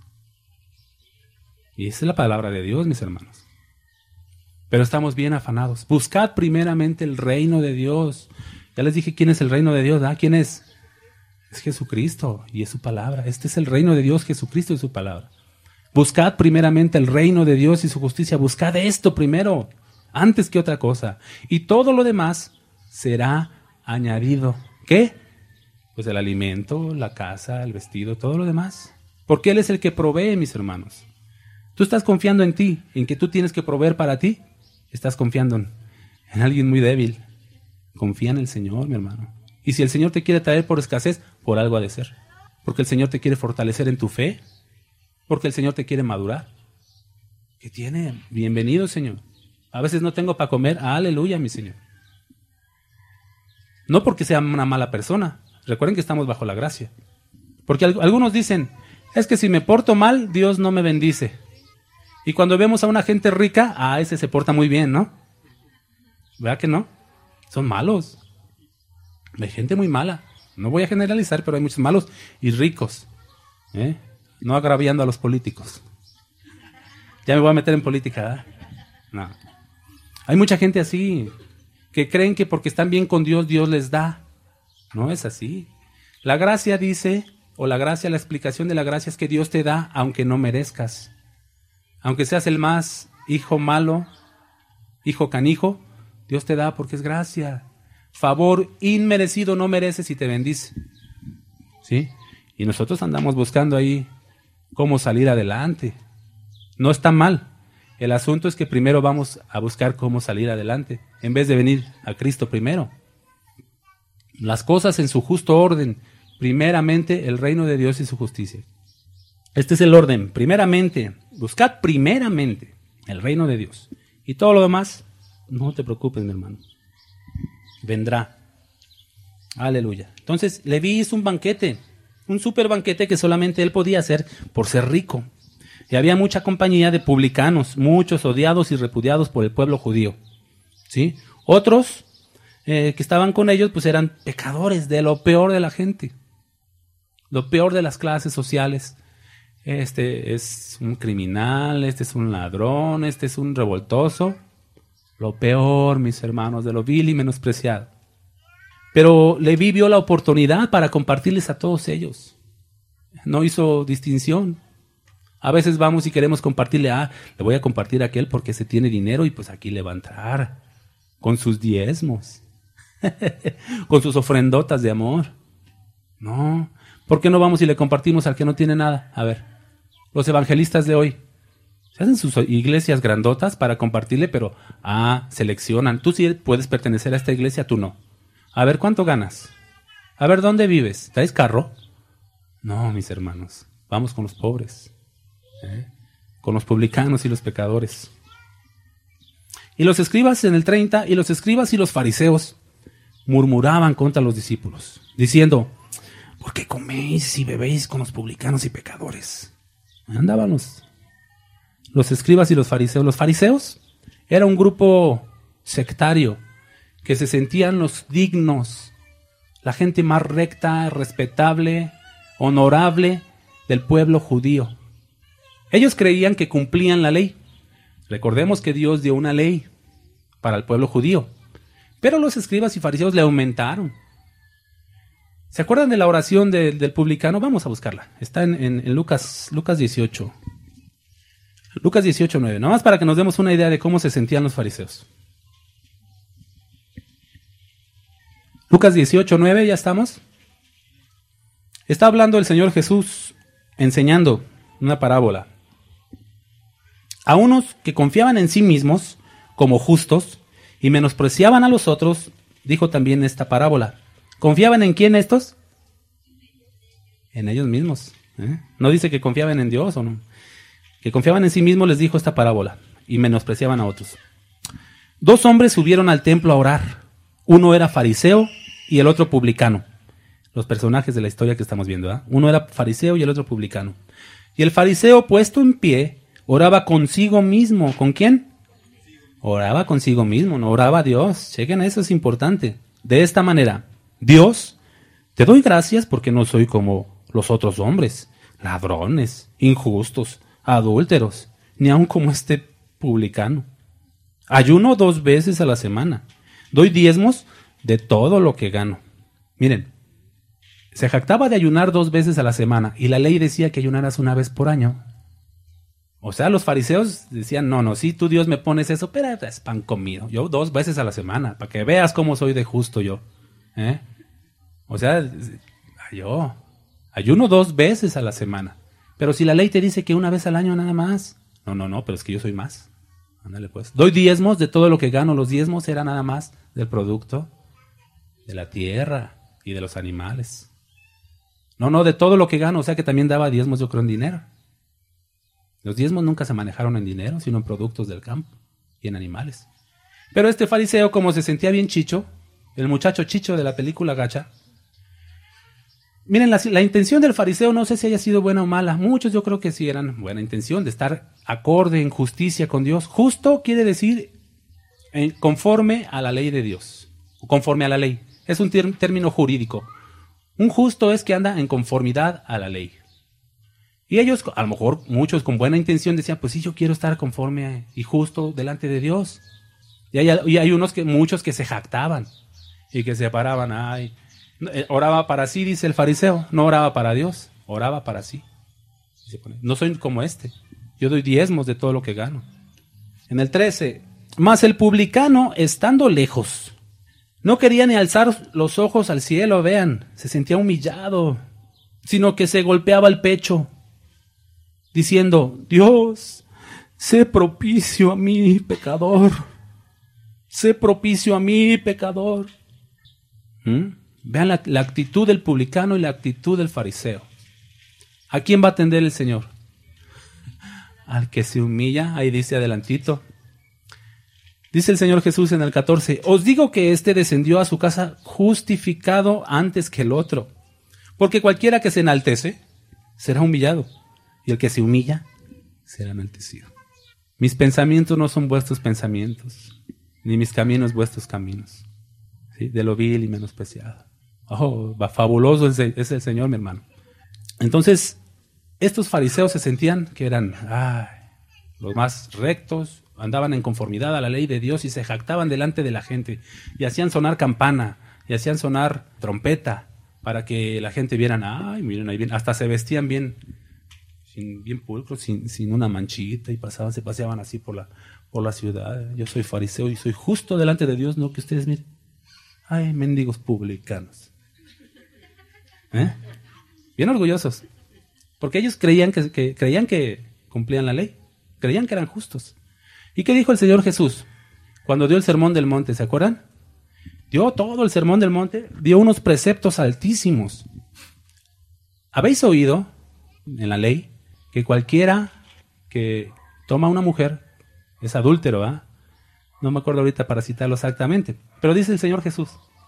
Y esa es la palabra de Dios, mis hermanos. Pero estamos bien afanados. Buscad primeramente el reino de Dios. Ya les dije quién es el reino de Dios, ¿ah? ¿Quién es? Es Jesucristo y es su palabra. Este es el reino de Dios, Jesucristo y su palabra. Buscad primeramente el reino de Dios y su justicia. Buscad esto primero, antes que otra cosa. Y todo lo demás será añadido. ¿Qué? Pues el alimento, la casa, el vestido, todo lo demás. Porque Él es el que provee, mis hermanos. Tú estás confiando en ti, en que tú tienes que proveer para ti. Estás confiando en, en alguien muy débil. Confía en el Señor, mi hermano. Y si el Señor te quiere traer por escasez, por algo ha de ser. Porque el Señor te quiere fortalecer en tu fe. Porque el Señor te quiere madurar. ¿Qué tiene? Bienvenido, Señor. A veces no tengo para comer. Aleluya, mi Señor. No porque sea una mala persona. Recuerden que estamos bajo la gracia. Porque algunos dicen, es que si me porto mal, Dios no me bendice. Y cuando vemos a una gente rica, ah, ese se porta muy bien, ¿no? ¿Verdad que no? Son malos. Hay gente muy mala. No voy a generalizar, pero hay muchos malos y ricos. ¿Eh? No agraviando a los políticos. Ya me voy a meter en política, ¿eh? No. Hay mucha gente así, que creen que porque están bien con Dios, Dios les da. No es así. La gracia dice, o la gracia, la explicación de la gracia es que Dios te da aunque no merezcas. Aunque seas el más hijo malo, hijo canijo, Dios te da porque es gracia. Favor inmerecido no mereces y te bendice. ¿Sí? Y nosotros andamos buscando ahí cómo salir adelante. No está mal. El asunto es que primero vamos a buscar cómo salir adelante, en vez de venir a Cristo primero. Las cosas en su justo orden. Primeramente el reino de Dios y su justicia. Este es el orden. Primeramente, buscad primeramente el reino de Dios. Y todo lo demás, no te preocupes, mi hermano. Vendrá. Aleluya. Entonces, Leví hizo un banquete. Un super banquete que solamente él podía hacer por ser rico. Y había mucha compañía de publicanos, muchos odiados y repudiados por el pueblo judío. ¿Sí? Otros eh, que estaban con ellos pues eran pecadores, de lo peor de la gente. Lo peor de las clases sociales. Este es un criminal, este es un ladrón, este es un revoltoso. Lo peor, mis hermanos, de lo vil y menospreciado. Pero Leví vio la oportunidad para compartirles a todos ellos. No hizo distinción. A veces vamos y queremos compartirle, ah, le voy a compartir a aquel porque se tiene dinero y pues aquí le va a entrar. Con sus diezmos. Con sus ofrendotas de amor. No. ¿Por qué no vamos y le compartimos al que no tiene nada? A ver, los evangelistas de hoy se hacen sus iglesias grandotas para compartirle, pero, ah, seleccionan. Tú sí puedes pertenecer a esta iglesia, tú no. A ver, ¿cuánto ganas? A ver, ¿dónde vives? ¿Traes carro? No, mis hermanos, vamos con los pobres. ¿Eh? Con los publicanos y los pecadores. Y los escribas en el treinta, y los escribas y los fariseos murmuraban contra los discípulos, diciendo, ¿por qué coméis y bebéis con los publicanos y pecadores? Andaban los, los escribas y los fariseos. Los fariseos era un grupo sectario que se sentían los dignos, la gente más recta, respetable, honorable del pueblo judío. Ellos creían que cumplían la ley. Recordemos que Dios dio una ley para el pueblo judío, pero los escribas y fariseos le aumentaron. ¿Se acuerdan de la oración de, del publicano? Vamos a buscarla. Está en, en, en Lucas, Lucas dieciocho. Lucas dieciocho, nueve. Nada más para que nos demos una idea de cómo se sentían los fariseos. Lucas dieciocho, nueve, ¿ya estamos? Está hablando el Señor Jesús, enseñando una parábola. A unos que confiaban en sí mismos como justos y menospreciaban a los otros, dijo también esta parábola. ¿Confiaban en quién estos? En ellos mismos. ¿eh? No dice que confiaban en Dios o no. Que confiaban en sí mismos, les dijo esta parábola y menospreciaban a otros. Dos hombres subieron al templo a orar. Uno era fariseo y el otro publicano. Los personajes de la historia que estamos viendo. ¿eh? Uno era fariseo y el otro publicano. Y el fariseo, puesto en pie, oraba consigo mismo. ¿Con quién? Oraba consigo mismo, no oraba a Dios. Chequen, eso es importante. De esta manera, Dios, te doy gracias porque no soy como los otros hombres, ladrones, injustos, adúlteros, ni aun como este publicano. Ayuno dos veces a la semana. Doy diezmos de todo lo que gano. Miren, se jactaba de ayunar dos veces a la semana y la ley decía que ayunaras una vez por año. O sea, los fariseos decían, no, no, si tú Dios me pones eso, pero es pan comido. Yo dos veces a la semana, para que veas cómo soy de justo yo. ¿Eh? O sea, yo ayuno dos veces a la semana. Pero si la ley te dice que una vez al año nada más. No, no, no, pero es que yo soy más. Ándale pues. Doy diezmos de todo lo que gano. Los diezmos era nada más del producto de la tierra y de los animales. No, no, de todo lo que gano. O sea que también daba diezmos, yo creo, en dinero. Los diezmos nunca se manejaron en dinero, sino en productos del campo y en animales. Pero este fariseo, como se sentía bien chicho, el muchacho chicho de la película Gacha, miren, la, la intención del fariseo no sé si haya sido buena o mala. Muchos yo creo que sí eran buena intención de estar acorde en justicia con Dios. Justo quiere decir en, conforme a la ley de Dios, conforme a la ley. Es un ter- término jurídico. Un justo es que anda en conformidad a la ley. Y ellos, a lo mejor muchos con buena intención decían, pues sí, yo quiero estar conforme y justo delante de Dios. Y hay, y hay unos que, muchos que se jactaban y que se paraban, ay, oraba para sí, dice el fariseo, no oraba para Dios, oraba para sí. No soy como este, yo doy diezmos de todo lo que gano. En el trece, mas el publicano, estando lejos, no quería ni alzar los ojos al cielo, vean, se sentía humillado, sino que se golpeaba el pecho, diciendo, Dios, sé propicio a mí, pecador. Sé propicio a mí, pecador. ¿Mm? Vean la, la actitud del publicano y la actitud del fariseo. ¿A quién va a atender el Señor? Al que se humilla, ahí dice adelantito. Dice el Señor Jesús en el catorce, os digo que éste descendió a su casa justificado antes que el otro, porque cualquiera que se enaltece será humillado, y el que se humilla será enaltecido. Mis pensamientos no son vuestros pensamientos, ni mis caminos vuestros caminos. ¿Sí? De lo vil y menospreciado. Oh, fabuloso es el Señor, mi hermano. Entonces, estos fariseos se sentían que eran ay, los más rectos, andaban en conformidad a la ley de Dios y se jactaban delante de la gente y hacían sonar campana y hacían sonar trompeta para que la gente vieran, ay, miren ahí bien, hasta se vestían bien, sin, bien pulcros, sin, sin una manchita y pasaban, se paseaban así por la, por la ciudad. Yo soy fariseo y soy justo delante de Dios, no que ustedes miren. Ay, mendigos publicanos. ¿Eh? Bien orgullosos. Porque ellos creían que, que, creían que cumplían la ley. Creían que eran justos. ¿Y qué dijo el Señor Jesús? Cuando dio el sermón del monte, ¿se acuerdan? Dio todo el sermón del monte, dio unos preceptos altísimos. ¿Habéis oído en la ley que cualquiera que toma a una mujer es adúltero, ¿ah? ¿eh? No me acuerdo ahorita para citarlo exactamente, pero dice el Señor Jesús.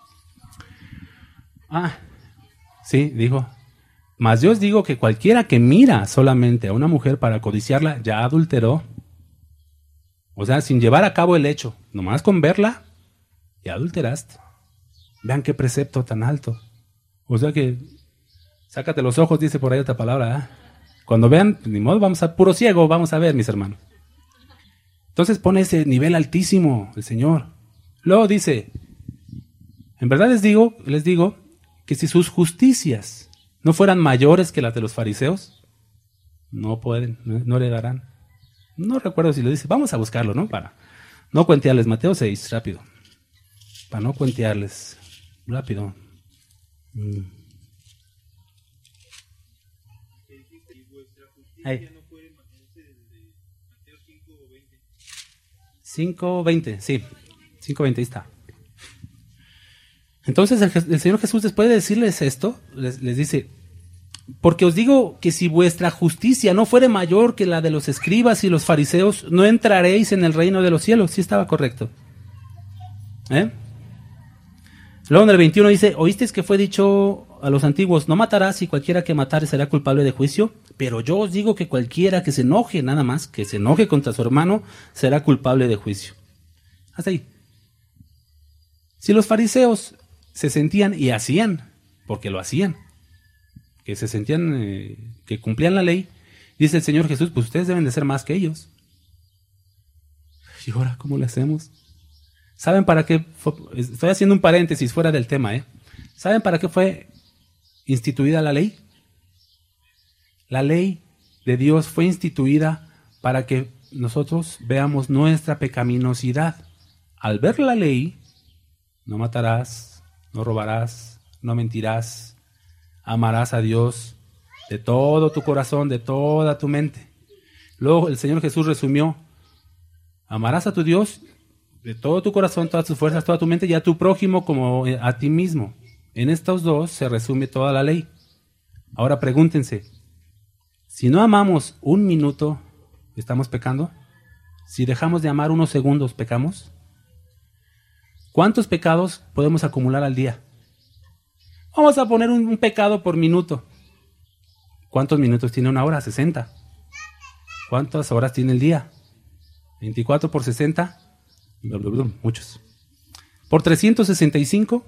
Ah, sí, dijo. Mas yo os digo que cualquiera que mira solamente a una mujer para codiciarla, ya adulteró. O sea, sin llevar a cabo el hecho, nomás con verla, ya adulteraste. Vean qué precepto tan alto. O sea que, sácate los ojos, dice por ahí otra palabra. ¿eh? Cuando vean, ni modo, vamos a puro ciego, vamos a ver, mis hermanos. Entonces pone ese nivel altísimo el Señor. Luego dice, en verdad les digo, les digo que si sus justicias no fueran mayores que las de los fariseos, no pueden, no, no le darán. No recuerdo si lo dice, vamos a buscarlo, ¿no? Para no cuentearles, Mateo seis, rápido. Para no cuentearles, rápido. Mm. Ahí. cinco veinte, sí, cinco veinte, ahí está. Entonces el, el Señor Jesús, después de decirles esto, les, les dice, porque os digo que si vuestra justicia no fuere mayor que la de los escribas y los fariseos, no entraréis en el reino de los cielos. Sí estaba correcto. ¿Eh? Luego en el veintiuno dice, oísteis que fue dicho a los antiguos, no matarás y cualquiera que matare será culpable de juicio, pero yo os digo que cualquiera que se enoje, nada más, que se enoje contra su hermano, será culpable de juicio. Hasta ahí. Si los fariseos se sentían y hacían, porque lo hacían, que se sentían, eh, que cumplían la ley, dice el Señor Jesús, pues ustedes deben de ser más que ellos. ¿Y ahora cómo le hacemos? ¿Saben para qué? Fue? Estoy haciendo un paréntesis fuera del tema, ¿eh? ¿Saben para qué fue instituida la ley? La ley de Dios fue instituida para que nosotros veamos nuestra pecaminosidad. Al ver la ley, no matarás, no robarás, no mentirás, amarás a Dios de todo tu corazón, de toda tu mente. Luego el Señor Jesús resumió, amarás a tu Dios de todo tu corazón, todas tus fuerzas, toda tu mente y a tu prójimo como a ti mismo. En estos dos se resume toda la ley. Ahora pregúntense, si no amamos un minuto, ¿estamos pecando? Si dejamos de amar unos segundos, ¿pecamos? ¿Cuántos pecados podemos acumular al día? Vamos a poner un, un pecado por minuto. ¿Cuántos minutos tiene una hora? sesenta. ¿Cuántas horas tiene el día? veinticuatro por sesenta. Muchos. Por trescientos sesenta y cinco.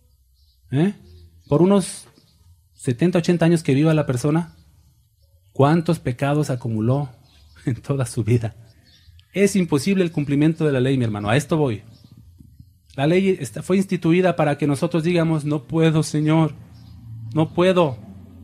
¿eh? Por unos setenta, ochenta años que viva la persona. ¿Cuántos pecados acumuló en toda su vida? Es imposible el cumplimiento de la ley, mi hermano. A esto voy. La ley fue instituida para que nosotros digamos, no puedo, Señor, no puedo.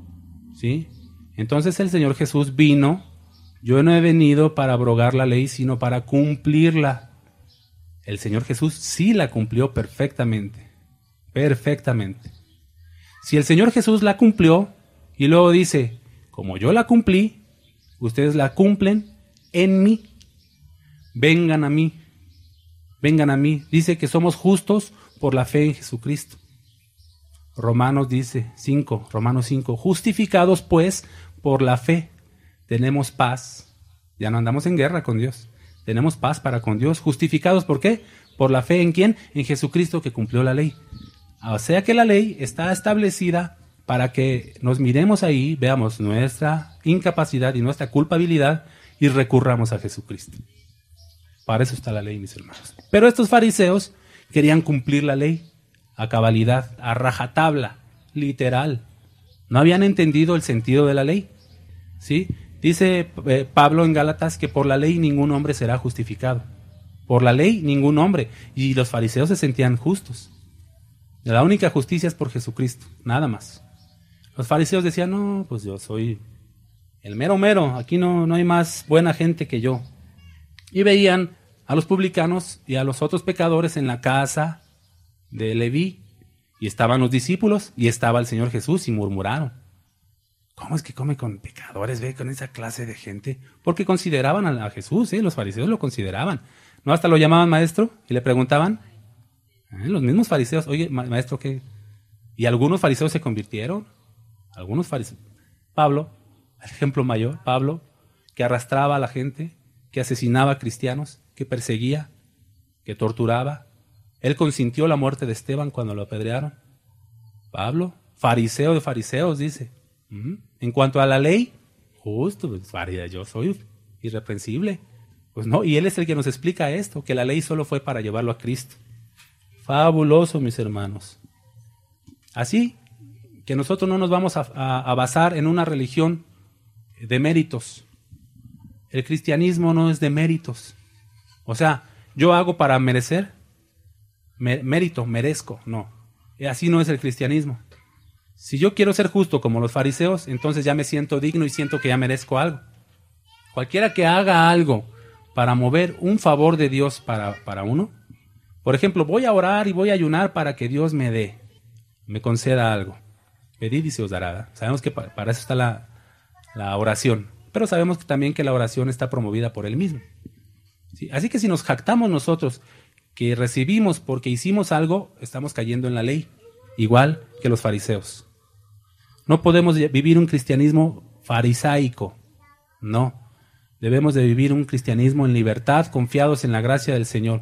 ¿Sí? Entonces el Señor Jesús vino, yo no he venido para abrogar la ley, sino para cumplirla. El Señor Jesús sí la cumplió perfectamente, perfectamente. Si el Señor Jesús la cumplió y luego dice, como yo la cumplí, ustedes la cumplen en mí, vengan a mí. Vengan a mí. Dice que somos justos por la fe en Jesucristo. Romanos dice cinco, Romanos cinco. Justificados pues por la fe, tenemos paz. Ya no andamos en guerra con Dios. Tenemos paz para con Dios. Justificados, ¿por qué? Por la fe en quién? En Jesucristo que cumplió la ley. O sea que la ley está establecida para que nos miremos ahí, veamos nuestra incapacidad y nuestra culpabilidad y recurramos a Jesucristo. Para eso está la ley, mis hermanos. Pero estos fariseos querían cumplir la ley a cabalidad, a rajatabla, literal. No habían entendido el sentido de la ley. ¿Sí? Dice eh, Pablo en Gálatas que por la ley ningún hombre será justificado. Por la ley ningún hombre. Y los fariseos se sentían justos. La única justicia es por Jesucristo, nada más. Los fariseos decían, no, pues yo soy el mero mero, aquí no, no hay más buena gente que yo. Y veían a los publicanos y a los otros pecadores en la casa de Leví. Y estaban los discípulos y estaba el Señor Jesús y murmuraron. ¿Cómo es que come con pecadores, ve, con esa clase de gente? Porque consideraban a Jesús, ¿eh? Los fariseos lo consideraban. ¿No? Hasta lo llamaban maestro y le preguntaban. ¿eh? Los mismos fariseos, oye, ma- maestro, ¿qué? Y algunos fariseos se convirtieron. Algunos fariseos. Pablo, el ejemplo mayor, Pablo, que arrastraba a la gente, que asesinaba a cristianos, que perseguía, que torturaba. Él consintió la muerte de Esteban cuando lo apedrearon. Pablo, fariseo de fariseos, dice. Uh-huh. En cuanto a la ley, justo, pues, yo soy irreprensible. Pues no, y él es el que nos explica esto, que la ley solo fue para llevarlo a Cristo. Fabuloso, mis hermanos. Así que nosotros no nos vamos a, a, a basar en una religión de méritos. El cristianismo no es de méritos. O sea, yo hago para merecer, me, mérito, merezco, no. Así no es el cristianismo. Si yo quiero ser justo como los fariseos, entonces ya me siento digno y siento que ya merezco algo. Cualquiera que haga algo para mover un favor de Dios para, para uno, por ejemplo, voy a orar y voy a ayunar para que Dios me dé, me conceda algo. Pedid y se os dará. Sabemos que para, para eso está la, la oración. Pero sabemos también que la oración está promovida por Él mismo. ¿Sí? Así que si nos jactamos nosotros que recibimos porque hicimos algo, estamos cayendo en la ley, igual que los fariseos. No podemos vivir un cristianismo farisaico, no. Debemos de vivir un cristianismo en libertad, confiados en la gracia del Señor.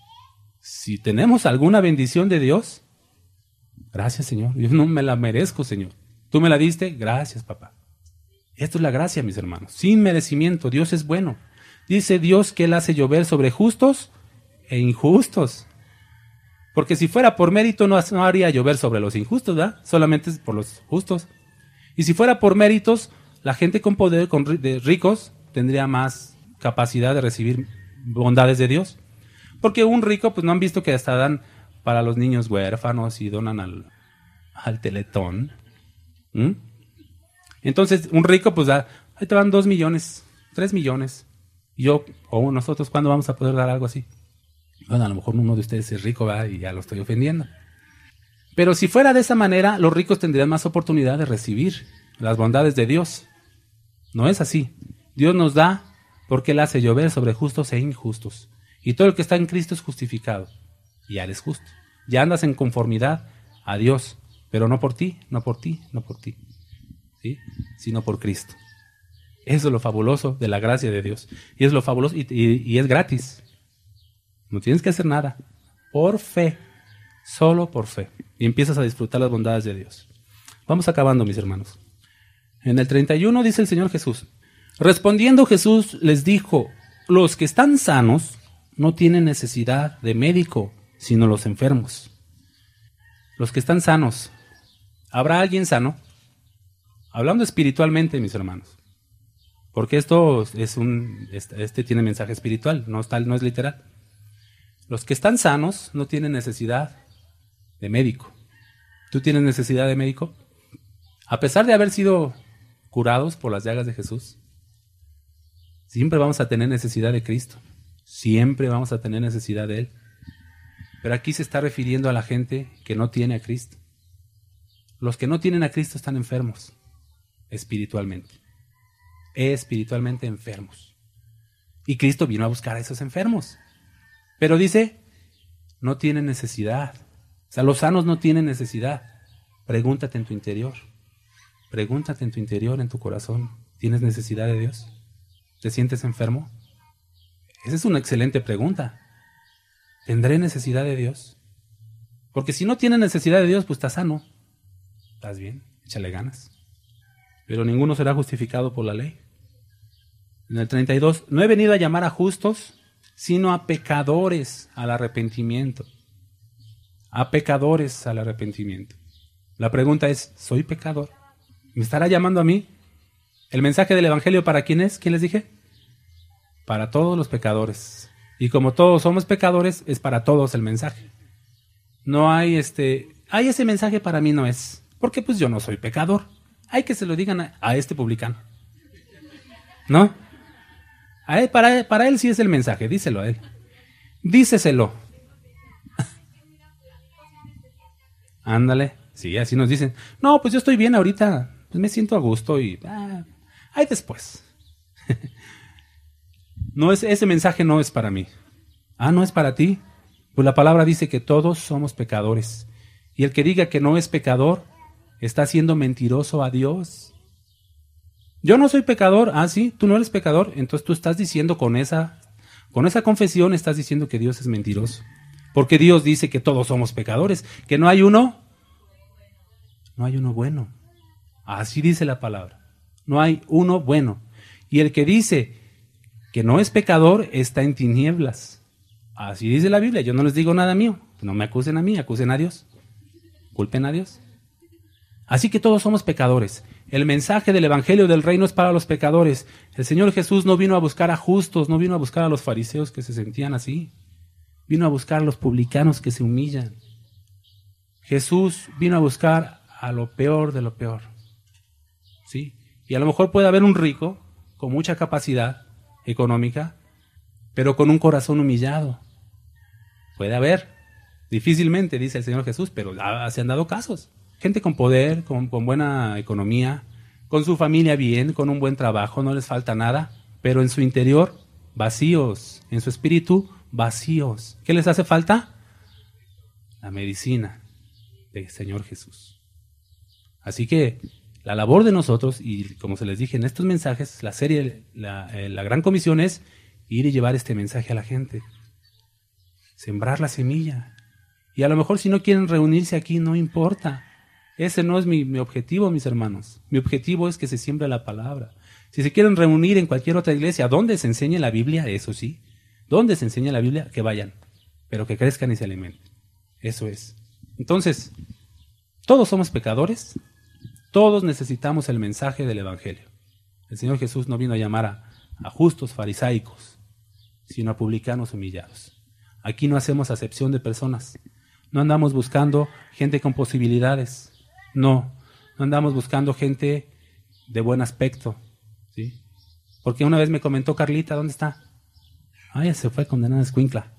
Si tenemos alguna bendición de Dios, gracias, Señor. Yo no me la merezco, Señor. Tú me la diste, gracias, papá. Esto es la gracia, mis hermanos. Sin merecimiento, Dios es bueno. Dice Dios que Él hace llover sobre justos e injustos. Porque si fuera por mérito no, no haría llover sobre los injustos, ¿verdad? Solamente por los justos. Y si fuera por méritos, la gente con poder, con de ricos, tendría más capacidad de recibir bondades de Dios. Porque un rico, pues no han visto que hasta dan para los niños huérfanos y donan al, al Teletón. ¿Mm? Entonces, un rico, pues da, ahí te van dos millones, tres millones. Y yo, o nosotros, ¿cuándo vamos a poder dar algo así? Bueno, a lo mejor uno de ustedes es rico, ¿verdad? Y ya lo estoy ofendiendo. Pero si fuera de esa manera, los ricos tendrían más oportunidad de recibir las bondades de Dios. No es así. Dios nos da porque Él hace llover sobre justos e injustos. Y todo el que está en Cristo es justificado. Y ya eres justo. Ya andas en conformidad a Dios. Pero no por ti, no por ti, no por ti. ¿Sí? Sino por Cristo. Eso es lo fabuloso de la gracia de Dios. Y es lo fabuloso y, y, y es gratis. No tienes que hacer nada. Por fe. Solo por fe. Y empiezas a disfrutar las bondades de Dios. Vamos acabando, mis hermanos. En el treinta y uno dice el Señor Jesús. Respondiendo Jesús les dijo, los que están sanos no tienen necesidad de médico, sino los enfermos. Los que están sanos. ¿Habrá alguien sano? Hablando espiritualmente, mis hermanos. Porque esto es un, este, este tiene mensaje espiritual, no, está, no es literal. Los que están sanos no tienen necesidad de médico. ¿Tú tienes necesidad de médico? A pesar de haber sido curados por las llagas de Jesús, siempre vamos a tener necesidad de Cristo. Siempre vamos a tener necesidad de Él. Pero aquí se está refiriendo a la gente que no tiene a Cristo. Los que no tienen a Cristo están enfermos espiritualmente. Espiritualmente enfermos. Y Cristo vino a buscar a esos enfermos. Pero dice, no tienen necesidad. O sea, los sanos no tienen necesidad. Pregúntate en tu interior. Pregúntate en tu interior, en tu corazón. ¿Tienes necesidad de Dios? ¿Te sientes enfermo? Esa es una excelente pregunta. ¿Tendré necesidad de Dios? Porque si no tienes necesidad de Dios, pues estás sano. Estás bien, échale ganas. Pero ninguno será justificado por la ley. En el treinta y dos, no he venido a llamar a justos, sino a pecadores al arrepentimiento. A pecadores al arrepentimiento. La pregunta es, ¿soy pecador? ¿Me estará llamando a mí? ¿El mensaje del Evangelio para quién es? ¿Quién les dije? Para todos los pecadores. Y como todos somos pecadores, es para todos el mensaje. No hay este, ay, ese mensaje para mí no es, porque pues yo no soy pecador. Hay que se lo digan a, a este publicano. ¿No? A él, para, para él sí es el mensaje, díselo a él. Díceselo. Ándale. Sí, así nos dicen. No, pues yo estoy bien ahorita. Pues me siento a gusto y... Ah, ahí después. No es, ese mensaje no es para mí. Ah, ¿no es para ti? Pues la palabra dice que todos somos pecadores. Y el que diga que no es pecador, está siendo mentiroso a Dios. Yo no soy pecador. Ah, sí, tú no eres pecador. Entonces tú estás diciendo con esa, con esa confesión, estás diciendo que Dios es mentiroso. Porque Dios dice que todos somos pecadores. Que no hay uno. No hay uno bueno. Así dice la palabra. No hay uno bueno. Y el que dice que no es pecador está en tinieblas. Así dice la Biblia. Yo no les digo nada mío. No me acusen a mí, acusen a Dios. Culpen a Dios. Así que todos somos pecadores. El mensaje del Evangelio del Reino es para los pecadores. El Señor Jesús no vino a buscar a justos, no vino a buscar a los fariseos que se sentían así. Vino a buscar a los publicanos que se humillan. Jesús vino a buscar a lo peor de lo peor. ¿Sí? Y a lo mejor puede haber un rico con mucha capacidad económica, pero con un corazón humillado. Puede haber. Difícilmente, dice el Señor Jesús, pero se han dado casos. Gente con poder, con, con buena economía, con su familia bien, con un buen trabajo, no les falta nada, pero en su interior vacíos, en su espíritu vacíos. ¿Qué les hace falta? La medicina del Señor Jesús. Así que la labor de nosotros, y como se les dije en estos mensajes, la serie, la, eh, la gran comisión es ir y llevar este mensaje a la gente. Sembrar la semilla. Y a lo mejor si no quieren reunirse aquí, no importa. Ese no es mi, mi objetivo, mis hermanos. Mi objetivo es que se siembre la palabra. Si se quieren reunir en cualquier otra iglesia, donde se enseñe la Biblia, eso sí. Donde se enseña la Biblia, que vayan. Pero que crezcan y se alimenten. Eso es. Entonces, todos somos pecadores. Todos necesitamos el mensaje del Evangelio. El Señor Jesús no vino a llamar a, a justos farisaicos, sino a publicanos humillados. Aquí no hacemos acepción de personas. No andamos buscando gente con posibilidades. No. No andamos buscando gente de buen aspecto, ¿sí? Porque una vez me comentó Carlita, ¿dónde está? Ay, se fue condenada a escuincla.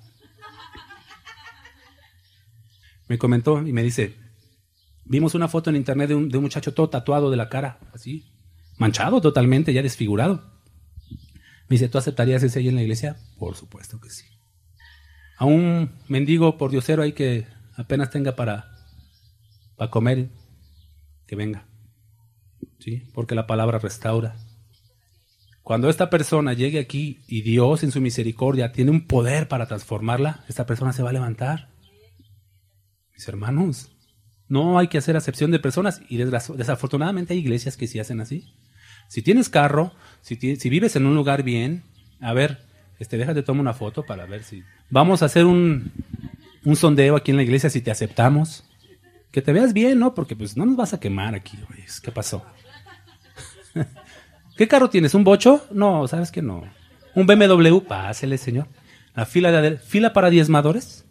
Me comentó y me dice, vimos una foto en internet de un, de un muchacho todo tatuado de la cara, así, manchado totalmente, ya desfigurado. Me dice, ¿tú aceptarías ese ahí en la iglesia? Por supuesto que sí. A un mendigo por diosero ahí que apenas tenga para, para comer, que venga. ¿Sí? Porque la palabra restaura. Cuando esta persona llegue aquí y Dios en su misericordia tiene un poder para transformarla, esta persona se va a levantar. Mis hermanos, no hay que hacer acepción de personas y desafortunadamente hay iglesias que sí hacen así. Si tienes carro, si, ti- si vives en un lugar bien, a ver, este, déjate tomar una foto para ver si... Vamos a hacer un, un sondeo aquí en la iglesia si te aceptamos. Que te veas bien, ¿no? Porque pues no nos vas a quemar aquí, güey. ¿Qué pasó? ¿Qué carro tienes? ¿Un bocho? No, ¿sabes qué? No. ¿Un B M W? Pásele, señor. ¿La fila, de adel- fila para diezmadores?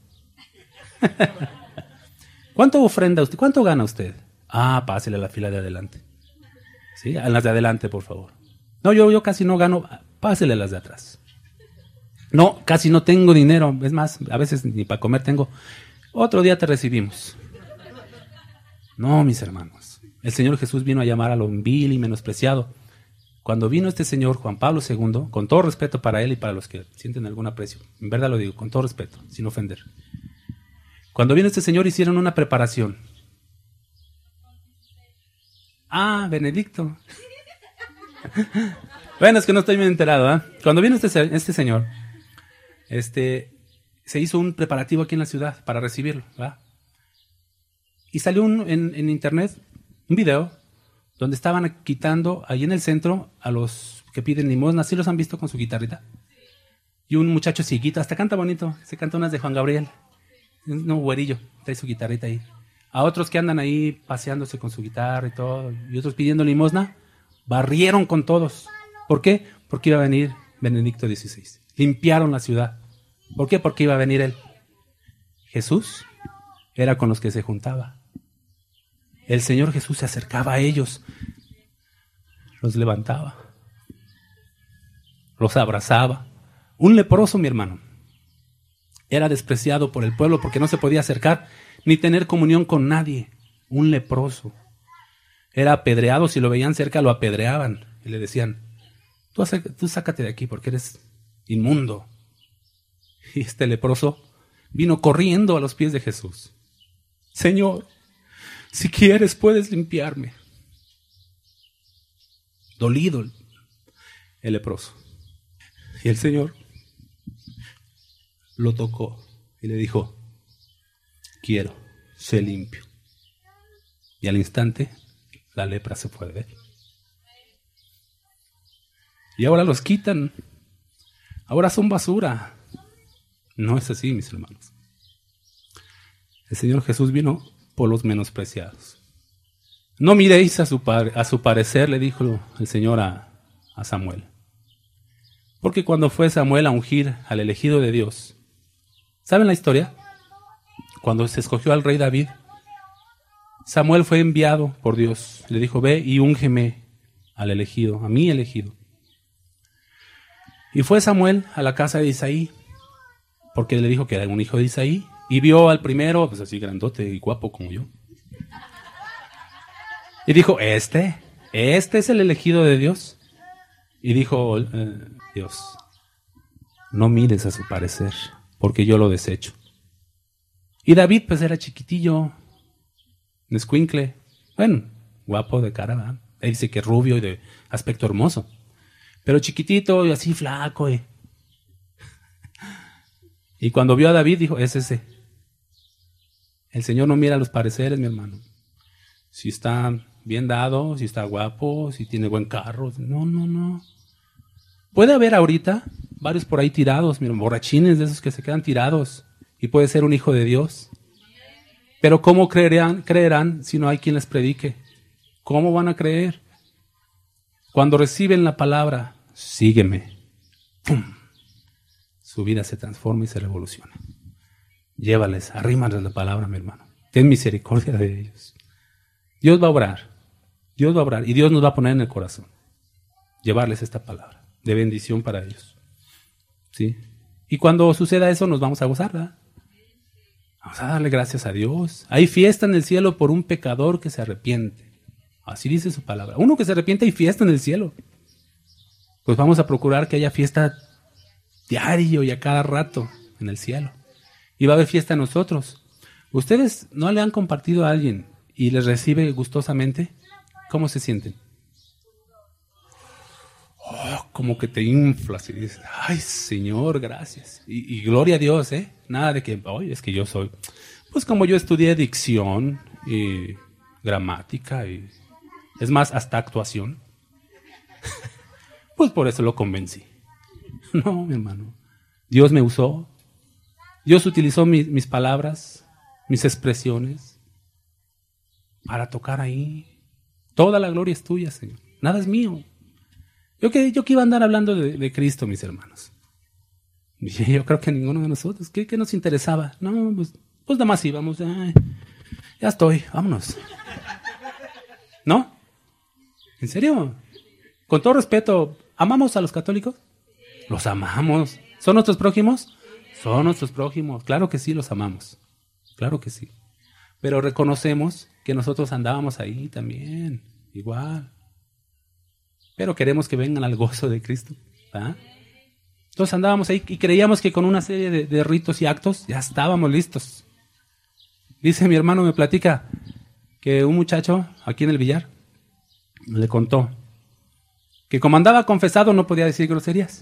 ¿Cuánto ofrenda usted? ¿Cuánto gana usted? Ah, pásele a la fila de adelante. Sí, a las de adelante, por favor. No, yo, yo casi no gano. Pásele a las de atrás. No, casi no tengo dinero. Es más, a veces ni para comer tengo. Otro día te recibimos. No, mis hermanos. El Señor Jesús vino a llamar a lo vil y menospreciado. Cuando vino este señor, Juan Pablo segundo, con todo respeto para él y para los que sienten algún aprecio, en verdad lo digo, con todo respeto, sin ofender. Cuando vino este señor hicieron una preparación. Ah, Benedicto. Bueno, es que no estoy bien enterado, ¿eh? Cuando vino este, se- este señor, este, se hizo un preparativo aquí en la ciudad para recibirlo, ¿verdad? Y salió un, en, en internet un video donde estaban quitando ahí en el centro a los que piden limosna. ¿Sí los han visto con su guitarrita? Y un muchacho cieguito, hasta canta bonito, se canta unas de Juan Gabriel. Un güerillo, trae su guitarrita ahí. A otros que andan ahí paseándose con su guitarra y todo, y otros pidiendo limosna, barrieron con todos. ¿Por qué? Porque iba a venir Benedicto dieciséis. Limpiaron la ciudad. ¿Por qué? Porque iba a venir él. Jesús era con los que se juntaba. El Señor Jesús se acercaba a ellos, los levantaba, los abrazaba. Un leproso, mi hermano, era despreciado por el pueblo porque no se podía acercar ni tener comunión con nadie. Un leproso. Era apedreado, si lo veían cerca lo apedreaban y le decían, tú, acé- tú sácate de aquí porque eres inmundo. Y este leproso vino corriendo a los pies de Jesús. Señor, si quieres puedes limpiarme. Dolido el, el leproso. Y el Señor lo tocó y le dijo, quiero, sé limpio. Y al instante la lepra se fue de él. Y ahora los quitan. Ahora son basura. No es así, mis hermanos. El Señor Jesús vino por los menospreciados. No miréis a su, par- a su parecer, le dijo el Señor a, a Samuel. Porque cuando fue Samuel a ungir al elegido de Dios, ¿saben la historia? Cuando se escogió al rey David, Samuel fue enviado por Dios. Le dijo, ve y úngeme al elegido, a mi elegido. Y fue Samuel a la casa de Isaí, porque le dijo que era un hijo de Isaí, y vio al primero, pues así grandote y guapo como yo. Y dijo, este, este es el elegido de Dios. Y dijo, eh, Dios, no mires a su parecer, porque yo lo desecho. Y David pues era chiquitillo, un escuincle, bueno, guapo de cara, ¿verdad? Él dice que rubio y de aspecto hermoso, pero chiquitito y así flaco. Y, y cuando vio a David dijo, es ese. El Señor no mira los pareceres, mi hermano. Si está bien dado, si está guapo, si tiene buen carro. No, no, no. Puede haber ahorita varios por ahí tirados, miren, borrachines de esos que se quedan tirados. Y puede ser un hijo de Dios. Pero ¿cómo creerán, creerán si no hay quien les predique? ¿Cómo van a creer? Cuando reciben la palabra, sígueme. ¡Pum! Su vida se transforma y se revoluciona. Llévales, arrímales la palabra, mi hermano. Ten misericordia de ellos. Dios va a obrar. Dios va a obrar y Dios nos va a poner en el corazón. Llevarles esta palabra de bendición para ellos. ¿Sí? Y cuando suceda eso nos vamos a gozar, ¿verdad? Vamos a darle gracias a Dios. Hay fiesta en el cielo por un pecador que se arrepiente. Así dice su palabra. Uno que se arrepiente y fiesta en el cielo. Pues vamos a procurar que haya fiesta diario y a cada rato en el cielo. Y va a haber fiesta en nosotros. ¿Ustedes no le han compartido a alguien y les recibe gustosamente? ¿Cómo se sienten? Oh, como que te inflas y dices, ay Señor, gracias. Y, y gloria a Dios, ¿eh? Nada de que, oye, es que yo soy. Pues como yo estudié dicción y gramática y, es más, hasta actuación. Pues por eso lo convencí. No, mi hermano. Dios me usó. Dios utilizó mi, mis palabras, mis expresiones, para tocar ahí. Toda la gloria es tuya, Señor. Nada es mío. Yo que, yo que iba a andar hablando de, de Cristo, mis hermanos. Y yo creo que a ninguno de nosotros. ¿Qué, qué nos interesaba? No, pues, pues nada más íbamos. Ay, ya estoy, vámonos. ¿No? ¿En serio? Con todo respeto, ¿amamos a los católicos? Los amamos. ¿Son nuestros prójimos? Son nuestros prójimos. Claro que sí, los amamos. Claro que sí. Pero reconocemos que nosotros andábamos ahí también, igual. Pero queremos que vengan al gozo de Cristo. ¿Ah? Entonces andábamos ahí y creíamos que con una serie de, de ritos y actos ya estábamos listos. Dice mi hermano, me platica que un muchacho aquí en el billar le contó que como andaba confesado no podía decir groserías.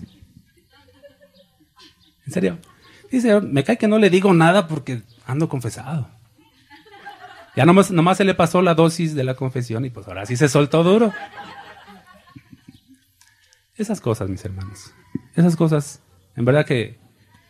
¿En serio? Dice, me cae que no le digo nada porque ando confesado. Ya nomás, nomás se le pasó la dosis de la confesión y pues ahora sí se soltó duro. Esas cosas, mis hermanos, esas cosas, en verdad que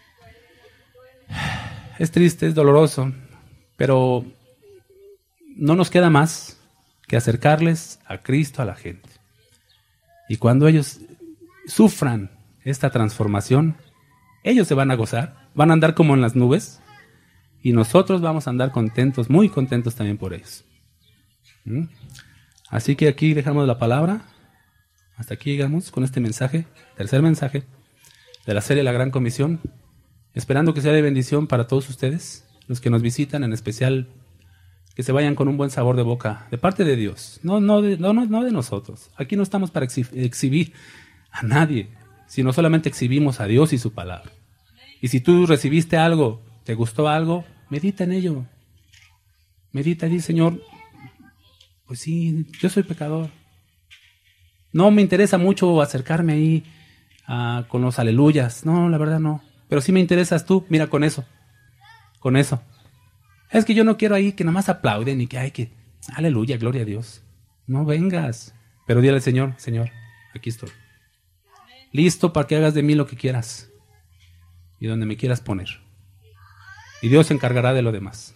es triste, es doloroso, pero no nos queda más que acercarles a Cristo a la gente. Y cuando ellos sufran esta transformación, ellos se van a gozar, van a andar como en las nubes y nosotros vamos a andar contentos, muy contentos también por ellos. ¿Mm? Así que aquí dejamos la palabra. Hasta aquí llegamos con este mensaje, tercer mensaje de la serie La Gran Comisión, esperando que sea de bendición para todos ustedes, los que nos visitan, en especial que se vayan con un buen sabor de boca, de parte de Dios, no, no, de, no, no de nosotros. Aquí no estamos para exhibir a nadie, sino solamente exhibimos a Dios y su palabra. Y si tú recibiste algo, te gustó algo, medita en ello. Medita y di, Señor, pues sí, yo soy pecador. No me interesa mucho acercarme ahí uh, con los aleluyas. No, la verdad no. Pero sí me interesas tú. Mira, con eso. Con eso. Es que yo no quiero ahí que nada más aplauden y que hay que... Aleluya, gloria a Dios. No vengas. Pero dile al Señor, Señor, aquí estoy. Listo para que hagas de mí lo que quieras. Y donde me quieras poner. Y Dios se encargará de lo demás.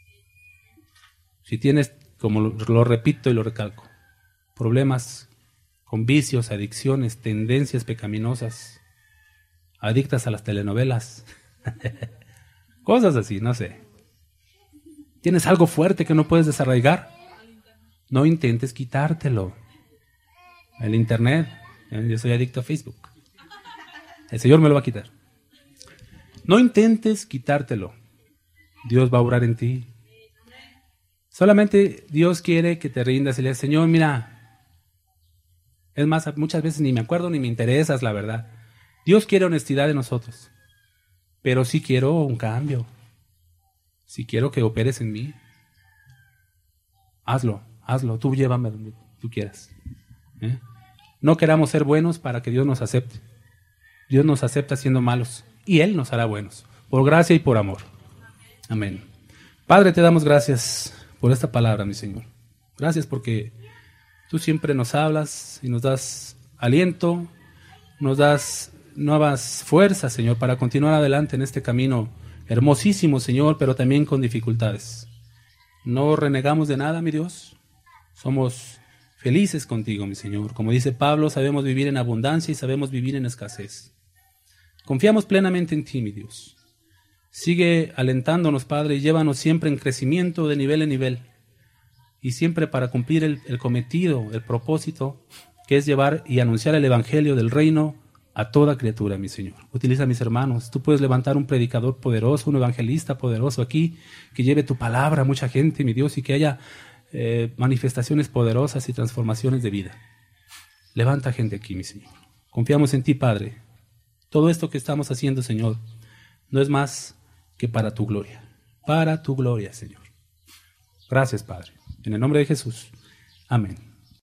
Si tienes, como lo, lo repito y lo recalco, problemas con vicios, adicciones, tendencias pecaminosas, adictas a las telenovelas, cosas así, no sé. ¿Tienes algo fuerte que no puedes desarraigar? No intentes quitártelo. El internet, yo soy adicto a Facebook. El Señor me lo va a quitar. No intentes quitártelo. Dios va a obrar en ti. Solamente Dios quiere que te rindas y le digas, Señor, mira, es más, muchas veces ni me acuerdo ni me interesas, la verdad. Dios quiere honestidad de nosotros, pero sí quiero un cambio. Sí quiero que operes en mí. Hazlo, hazlo, tú llévame donde tú quieras. ¿Eh? No queramos ser buenos para que Dios nos acepte. Dios nos acepta siendo malos y Él nos hará buenos, por gracia y por amor. Amén. Padre, te damos gracias por esta palabra, mi Señor. Gracias porque tú siempre nos hablas y nos das aliento, nos das nuevas fuerzas, Señor, para continuar adelante en este camino hermosísimo, Señor, pero también con dificultades. No renegamos de nada, mi Dios. Somos felices contigo, mi Señor. Como dice Pablo, sabemos vivir en abundancia y sabemos vivir en escasez. Confiamos plenamente en ti, mi Dios. Sigue alentándonos, Padre, y llévanos siempre en crecimiento de nivel en nivel. y siempre para cumplir el, el cometido, el propósito, que es llevar y anunciar el evangelio del reino a toda criatura, mi Señor. Utiliza a mis hermanos. Tú puedes levantar un predicador poderoso, un evangelista poderoso aquí, que lleve tu palabra a mucha gente, mi Dios, y que haya eh, manifestaciones poderosas y transformaciones de vida. Levanta gente aquí, mi Señor. Confiamos en ti, Padre. Todo esto que estamos haciendo, Señor, no es más que para tu gloria. Para tu gloria, Señor. Gracias, Padre. En el nombre de Jesús. Amén.